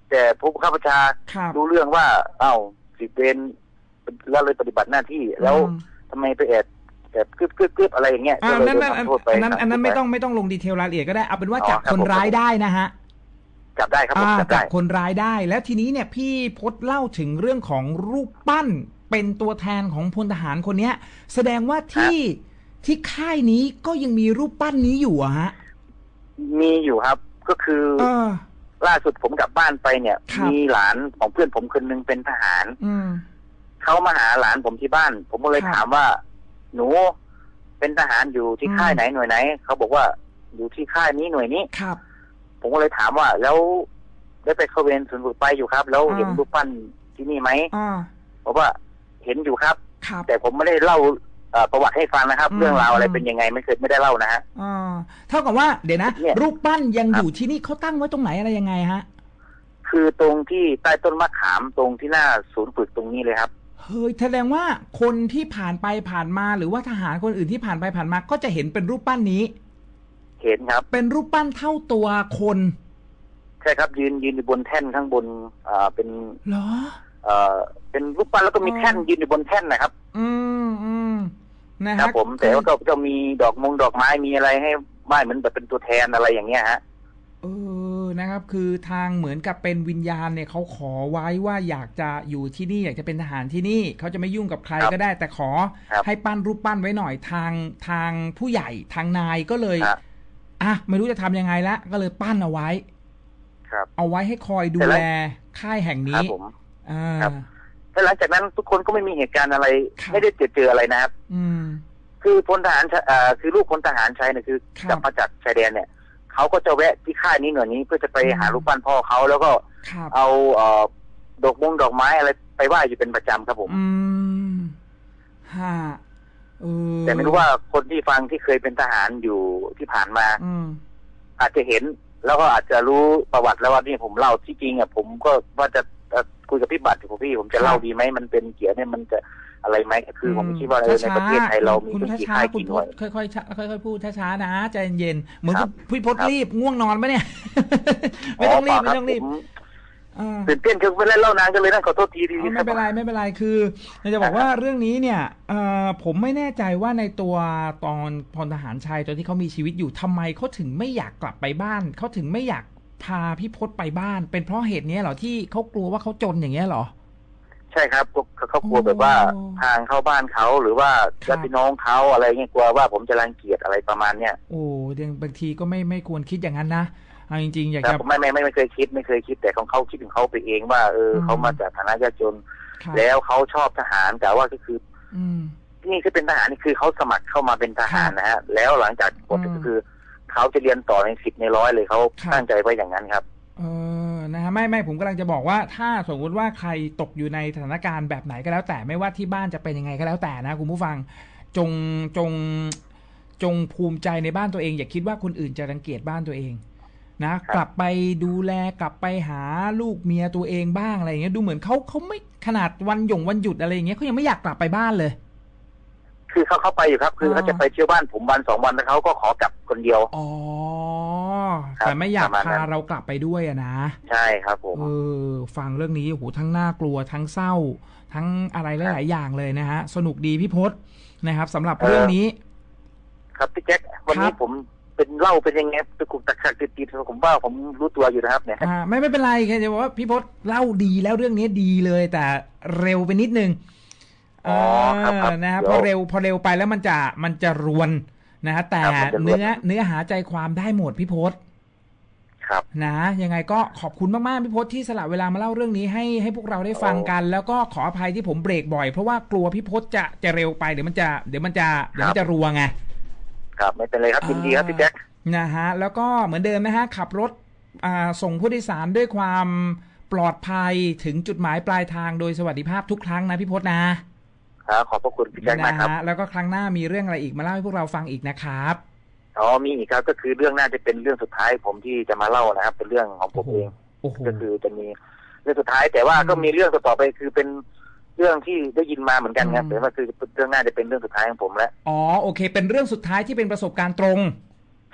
แต่ผู้บังคับบัญชารู้เรื่องว่าเอ้าสิบเวรแล้วเลยปฏิบัติหน้าที่แล้วทำไมไปแอบแบบกึบกึบกึบอะไรอย่างเงี้ยก็เลยโดนทำโทษไปอันนั้นอันนั้นไม่ต้องไม่ต้องลงดีเทลรายละเอียดก็ได้เอาเป็นว่าจับคนร้ายได้นะฮะจับได้ครับผมจับได้คนร้ายได้แล้วทีนี้เนี่ยพี่พจน์เล่าถึงเรื่องของรูปปั้นเป็นตัวแทนของพลทหารคนเนี้ยแสดงว่าที่ที่ค่ายนี้ก็ยังมีรูปปั้นนี้อยู่อะฮะมีอยู่ครับก็คือล่าสุดผมกลับบ้านไปเนี่ยมีหลานของเพื่อนผมคนนึงเป็นทหารเขามาหาหลานผมที่บ้านผมก็เลยถามว่าหนูเป็นทหารอยู่ที่ค่ายไหนหน่วยไหนเขาบอกว่าอยู่ที่ค่ายนี้หน่วยนี้ครับผมก็เลยถามว่าแล้วได้ไปเข้าเวรศูนย์ฝึกไปอยู่ครับแล้วเห็นรูปปั้นที่นี่ไหมบอกว่าเห็นอยู่ครับแต่ผมไม่ได้เล่าประวัติให้ฟังนะครับเรื่องราวอะไรเป็นยังไงไม่เคยไม่ได้เล่านะฮะเท่ากับว่าเดี๋ยวนะรูปปั้นยังอยู่ที่นี่เขาตั้งไว้ตรงไหนอะไรยังไงฮะคือตรงที่ใต้ต้นมะขามตรงที่หน้าศูนย์ฝึกตรงนี้เลยครับเฮ้ยแสดงว่าคนที่ผ่านไปผ่านมาหรือว่าทหารคนอื่นที่ผ่านไปผ่านมาก็จะเห็นเป็นรูปปั้นนี้เห็นครับเป็นรูปปั้นเท่าตัวคนใช่ครับยืนยืนอยู่บนแท่นข้างบนอ่าเป็นเหรอเอ่อเป็นรูปปั้นแล้วก็มีแท่นยืนอยู่บนแท่นนะครับอืมอืมนะครับผมแต่ว่าก็จะมีดอกมงดอกไม้มีอะไรให้ไหว้เหมือนแบบเป็นตัวแทนอะไรอย่างเงี้ยฮะเออนะครับคือทางเหมือนกับเป็นวิญญาณเนี่ยเขาขอไว้ว่าอยากจะอยู่ที่นี่อยากจะเป็นทหารที่นี่เขาจะไม่ยุ่งกับใครก็ได้แต่ขอให้ปั้นรูปปั้นไว้หน่อยทางทางผู้ใหญ่ทางนายก็เลยอ่ะไม่รู้จะทำยังไงละก็เลยปั้นเอาไว้เอาไว้ให้คอยดูแลค่ายแห่งนี้อ่าแต่หลังจากนั้นทุกคนก็ไม่มีเหตุการณ์อะไรไม่ได้เจอเจออะไรนะครับคือพลทหารอ่าคือลูกพลทหารชายเนี่ยคือกลับมาจากชายแดนเนี่ยเขาก็จะแวะที่ค่ายนี้หน่วยนี้เพื่อจะไปหารูปปั้นพ่อเขาแล้วก็เอาเอ่อดอกมงดอกไม้อะไรไปไหว้อยู่เป็นประจำครับผมอืมฮะแต่ไม่รู้ว่าคนที่ฟังที่เคยเป็นทหารอยู่ที่ผ่านมาอาจจะเห็นแล้วก็อาจจะรู้ประวัติแล้วว่านี่ผมเล่าที่จริงอ่ะผมก็ว่าจะคุยกับพี่บัตรกับพี่ผมจะเล่าดีไหมมันเป็นเกี่ยวเนี่ยมันจะอะไรไหมคือผมคิดว่าในประเทศไทยเรามีกี่ค่ายกี่หน่วยค่อยๆค่อยๆพูดช้าๆนะใจเย็นๆเหมือนพี่พจน์รีบง่วงนอนไหมเนี่ยไม่ต้องรีบไม่ต้องรีบตื่นเต้นคือไม่ได้เล่านานกันเลยนะขอโทษทีทีไม่เป็นไรไม่เป็นไรคือจะบอกว่าเรื่องนี้เนี่ยผมไม่แน่ใจว่าในตัวตอนพลทหารชายตอนที่เขามีชีวิตอยู่ทำไมเขาถึงไม่อยากกลับไปบ้านเขาถึงไม่อยากพาพี่พจน์ไปบ้านเป็นเพราะเหตุนี้เหรอที่เขากลัวว่าเขาจนอย่างเงี้ยเหรอใช่ครับเขากลัวแบบว่าทางเข้าบ้านเขาหรือว่าญาติพี่น้องเขาอะไรเงี้ยกลัวว่าผมจะรังเกียจอะไรประมาณเนี้ยโอ้บางทีก็ไม่ไม่ควรคิดอย่างนั้นนะเอาจริงๆอยากจะไม่ไม่ไม่ไม่เคยคิดไม่เคยคิดแต่ของเขาคิดถึงเขาไปเองว่าเออเขามาจากฐานะยากจนแล้วเขาชอบทหารแต่ว่าก็คือนี่คือเป็นทหารนี่คือเขาสมัครเข้ามาเป็นทหารนะฮะแล้วหลังจากกฎก็คือเขาจะเรียนต่อในสิบในร้อยเลยเขาตั้งใจไว้อย่างนั้นครับเออนะฮะไม่ไม่ผมกำลังจะบอกว่าถ้าสมมติว่าใครตกอยู่ในสถานการณ์แบบไหนก็แล้วแต่ไม่ว่าที่บ้านจะเป็นยังไงก็แล้วแต่นะคุณผู้ฟังจงจงจงภูมิใจในบ้านตัวเองอย่าคิดว่าคนอื่นจะรังเกียจบ้านตัวเองนะกลับไปดูแลกลับไปหาลูกเมียตัวเองบ้างอะไรอย่างเงี้ยดูเหมือนเขาเขาไม่ขนาดวันหย่งวันหยุดอะไรอย่างเงี้ยเขายังไม่อยากกลับไปบ้านเลยคือเขาเข้าไปอยู่ครับคือเขาจะไปเที่ยวบ้านผมวันสองวันแล้วเขาก็ขอกลับคนเดียวอ๋อแต่ไม่อยากพาเรากลับไปด้วยอะนะใช่ครับผมเออฟังเรื่องนี้โอ้โหทั้งน่ากลัวทั้งเศร้าทั้งอะไรหลายๆอย่างเลยนะฮะสนุกดีพี่พจน์นะครับสำหรับเรื่องนี้ครับพี่แจ็ควันนี้ผมเป็นเล่าเป็นยังไงตะกุกตะกักติดติดผมว่าผมรู้ตัวอยู่นะครับเนี่ยอ่าไม่ไม่เป็นไรแค่จะบอกว่าพี่พจน์เล่าดีแล้วเรื่องนี้ดีเลยแต่เร็วไปนิดนึงอ๋อครับนะครับพอเร็วพอเร็วไปแล้วมันจะมันจะรวนนะฮะแต่เนื้อเนื้อหาใจความได้หมดพี่พจน์ครับนะยังไงก็ขอบคุณมากๆพี่พจน์ที่สละเวลามาเล่าเรื่องนี้ให้ให้พวกเราได้ฟังกันแล้วก็ขออภัยที่ผมเบรกบ่อยเพราะว่ากลัวพี่พจน์จะจะเร็วไปเดี๋ยวมันจะเดี๋ยวมันจะเดี๋ยวมันจะรัวไงครับไม่เป็นไรครับยินดีครับพี่แจ็คนะฮะแล้วก็เหมือนเดิมนะฮะขับรถอ่าส่งผู้โดยสารด้วยความปลอดภัยถึงจุดหมายปลายทางโดยสวัสดิภาพทุกครั้งนะพี่พจน์นะครับขอบพระคุณพี่แจ็คมากครับแล้วก็ครั้งหน้ามีเรื่องอะไรอีกมาเล่าให้พวกเราฟังอีกนะครับอ๋อมีอีกครับก็คือเรื่องน่าจะเป็นเรื่องสุดท้ายผมที่จะมาเล่านะครับเป็นเรื่องของผมเองก็คือจะมีเรื่องสุดท้ายแต่ว่าก็มีเรื่องต่อไปคือเป็นเรื่องที่ได้ยินมาเหมือนกันครับแต่ว่าคือเรื่องน่าจะเป็นเรื่องสุดท้ายของผมแล้วอ๋อโอเคเป็นเรื่องสุดท้ายที่เป็นประสบการณ์ตรงใ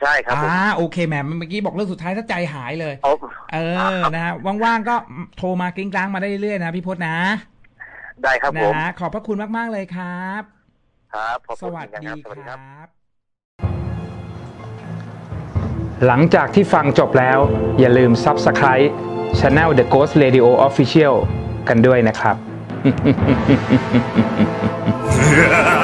ใช่ครับอ่าโอเคแหมเมื่อกี้บอกเรื่องสุดท้ายถ้าใจหายเลยเออนะฮะว่างๆก็โทรมากริ้งกลางมาได้เรื่อยๆนะพี่พจน์นะได้ครับผมนะขอบพระคุณมากๆเลยครับครับสวัสดีครับหลังจากที่ฟังจบแล้วอย่าลืม Subscribe Channel The Ghost Radio Official กันด้วยนะครับ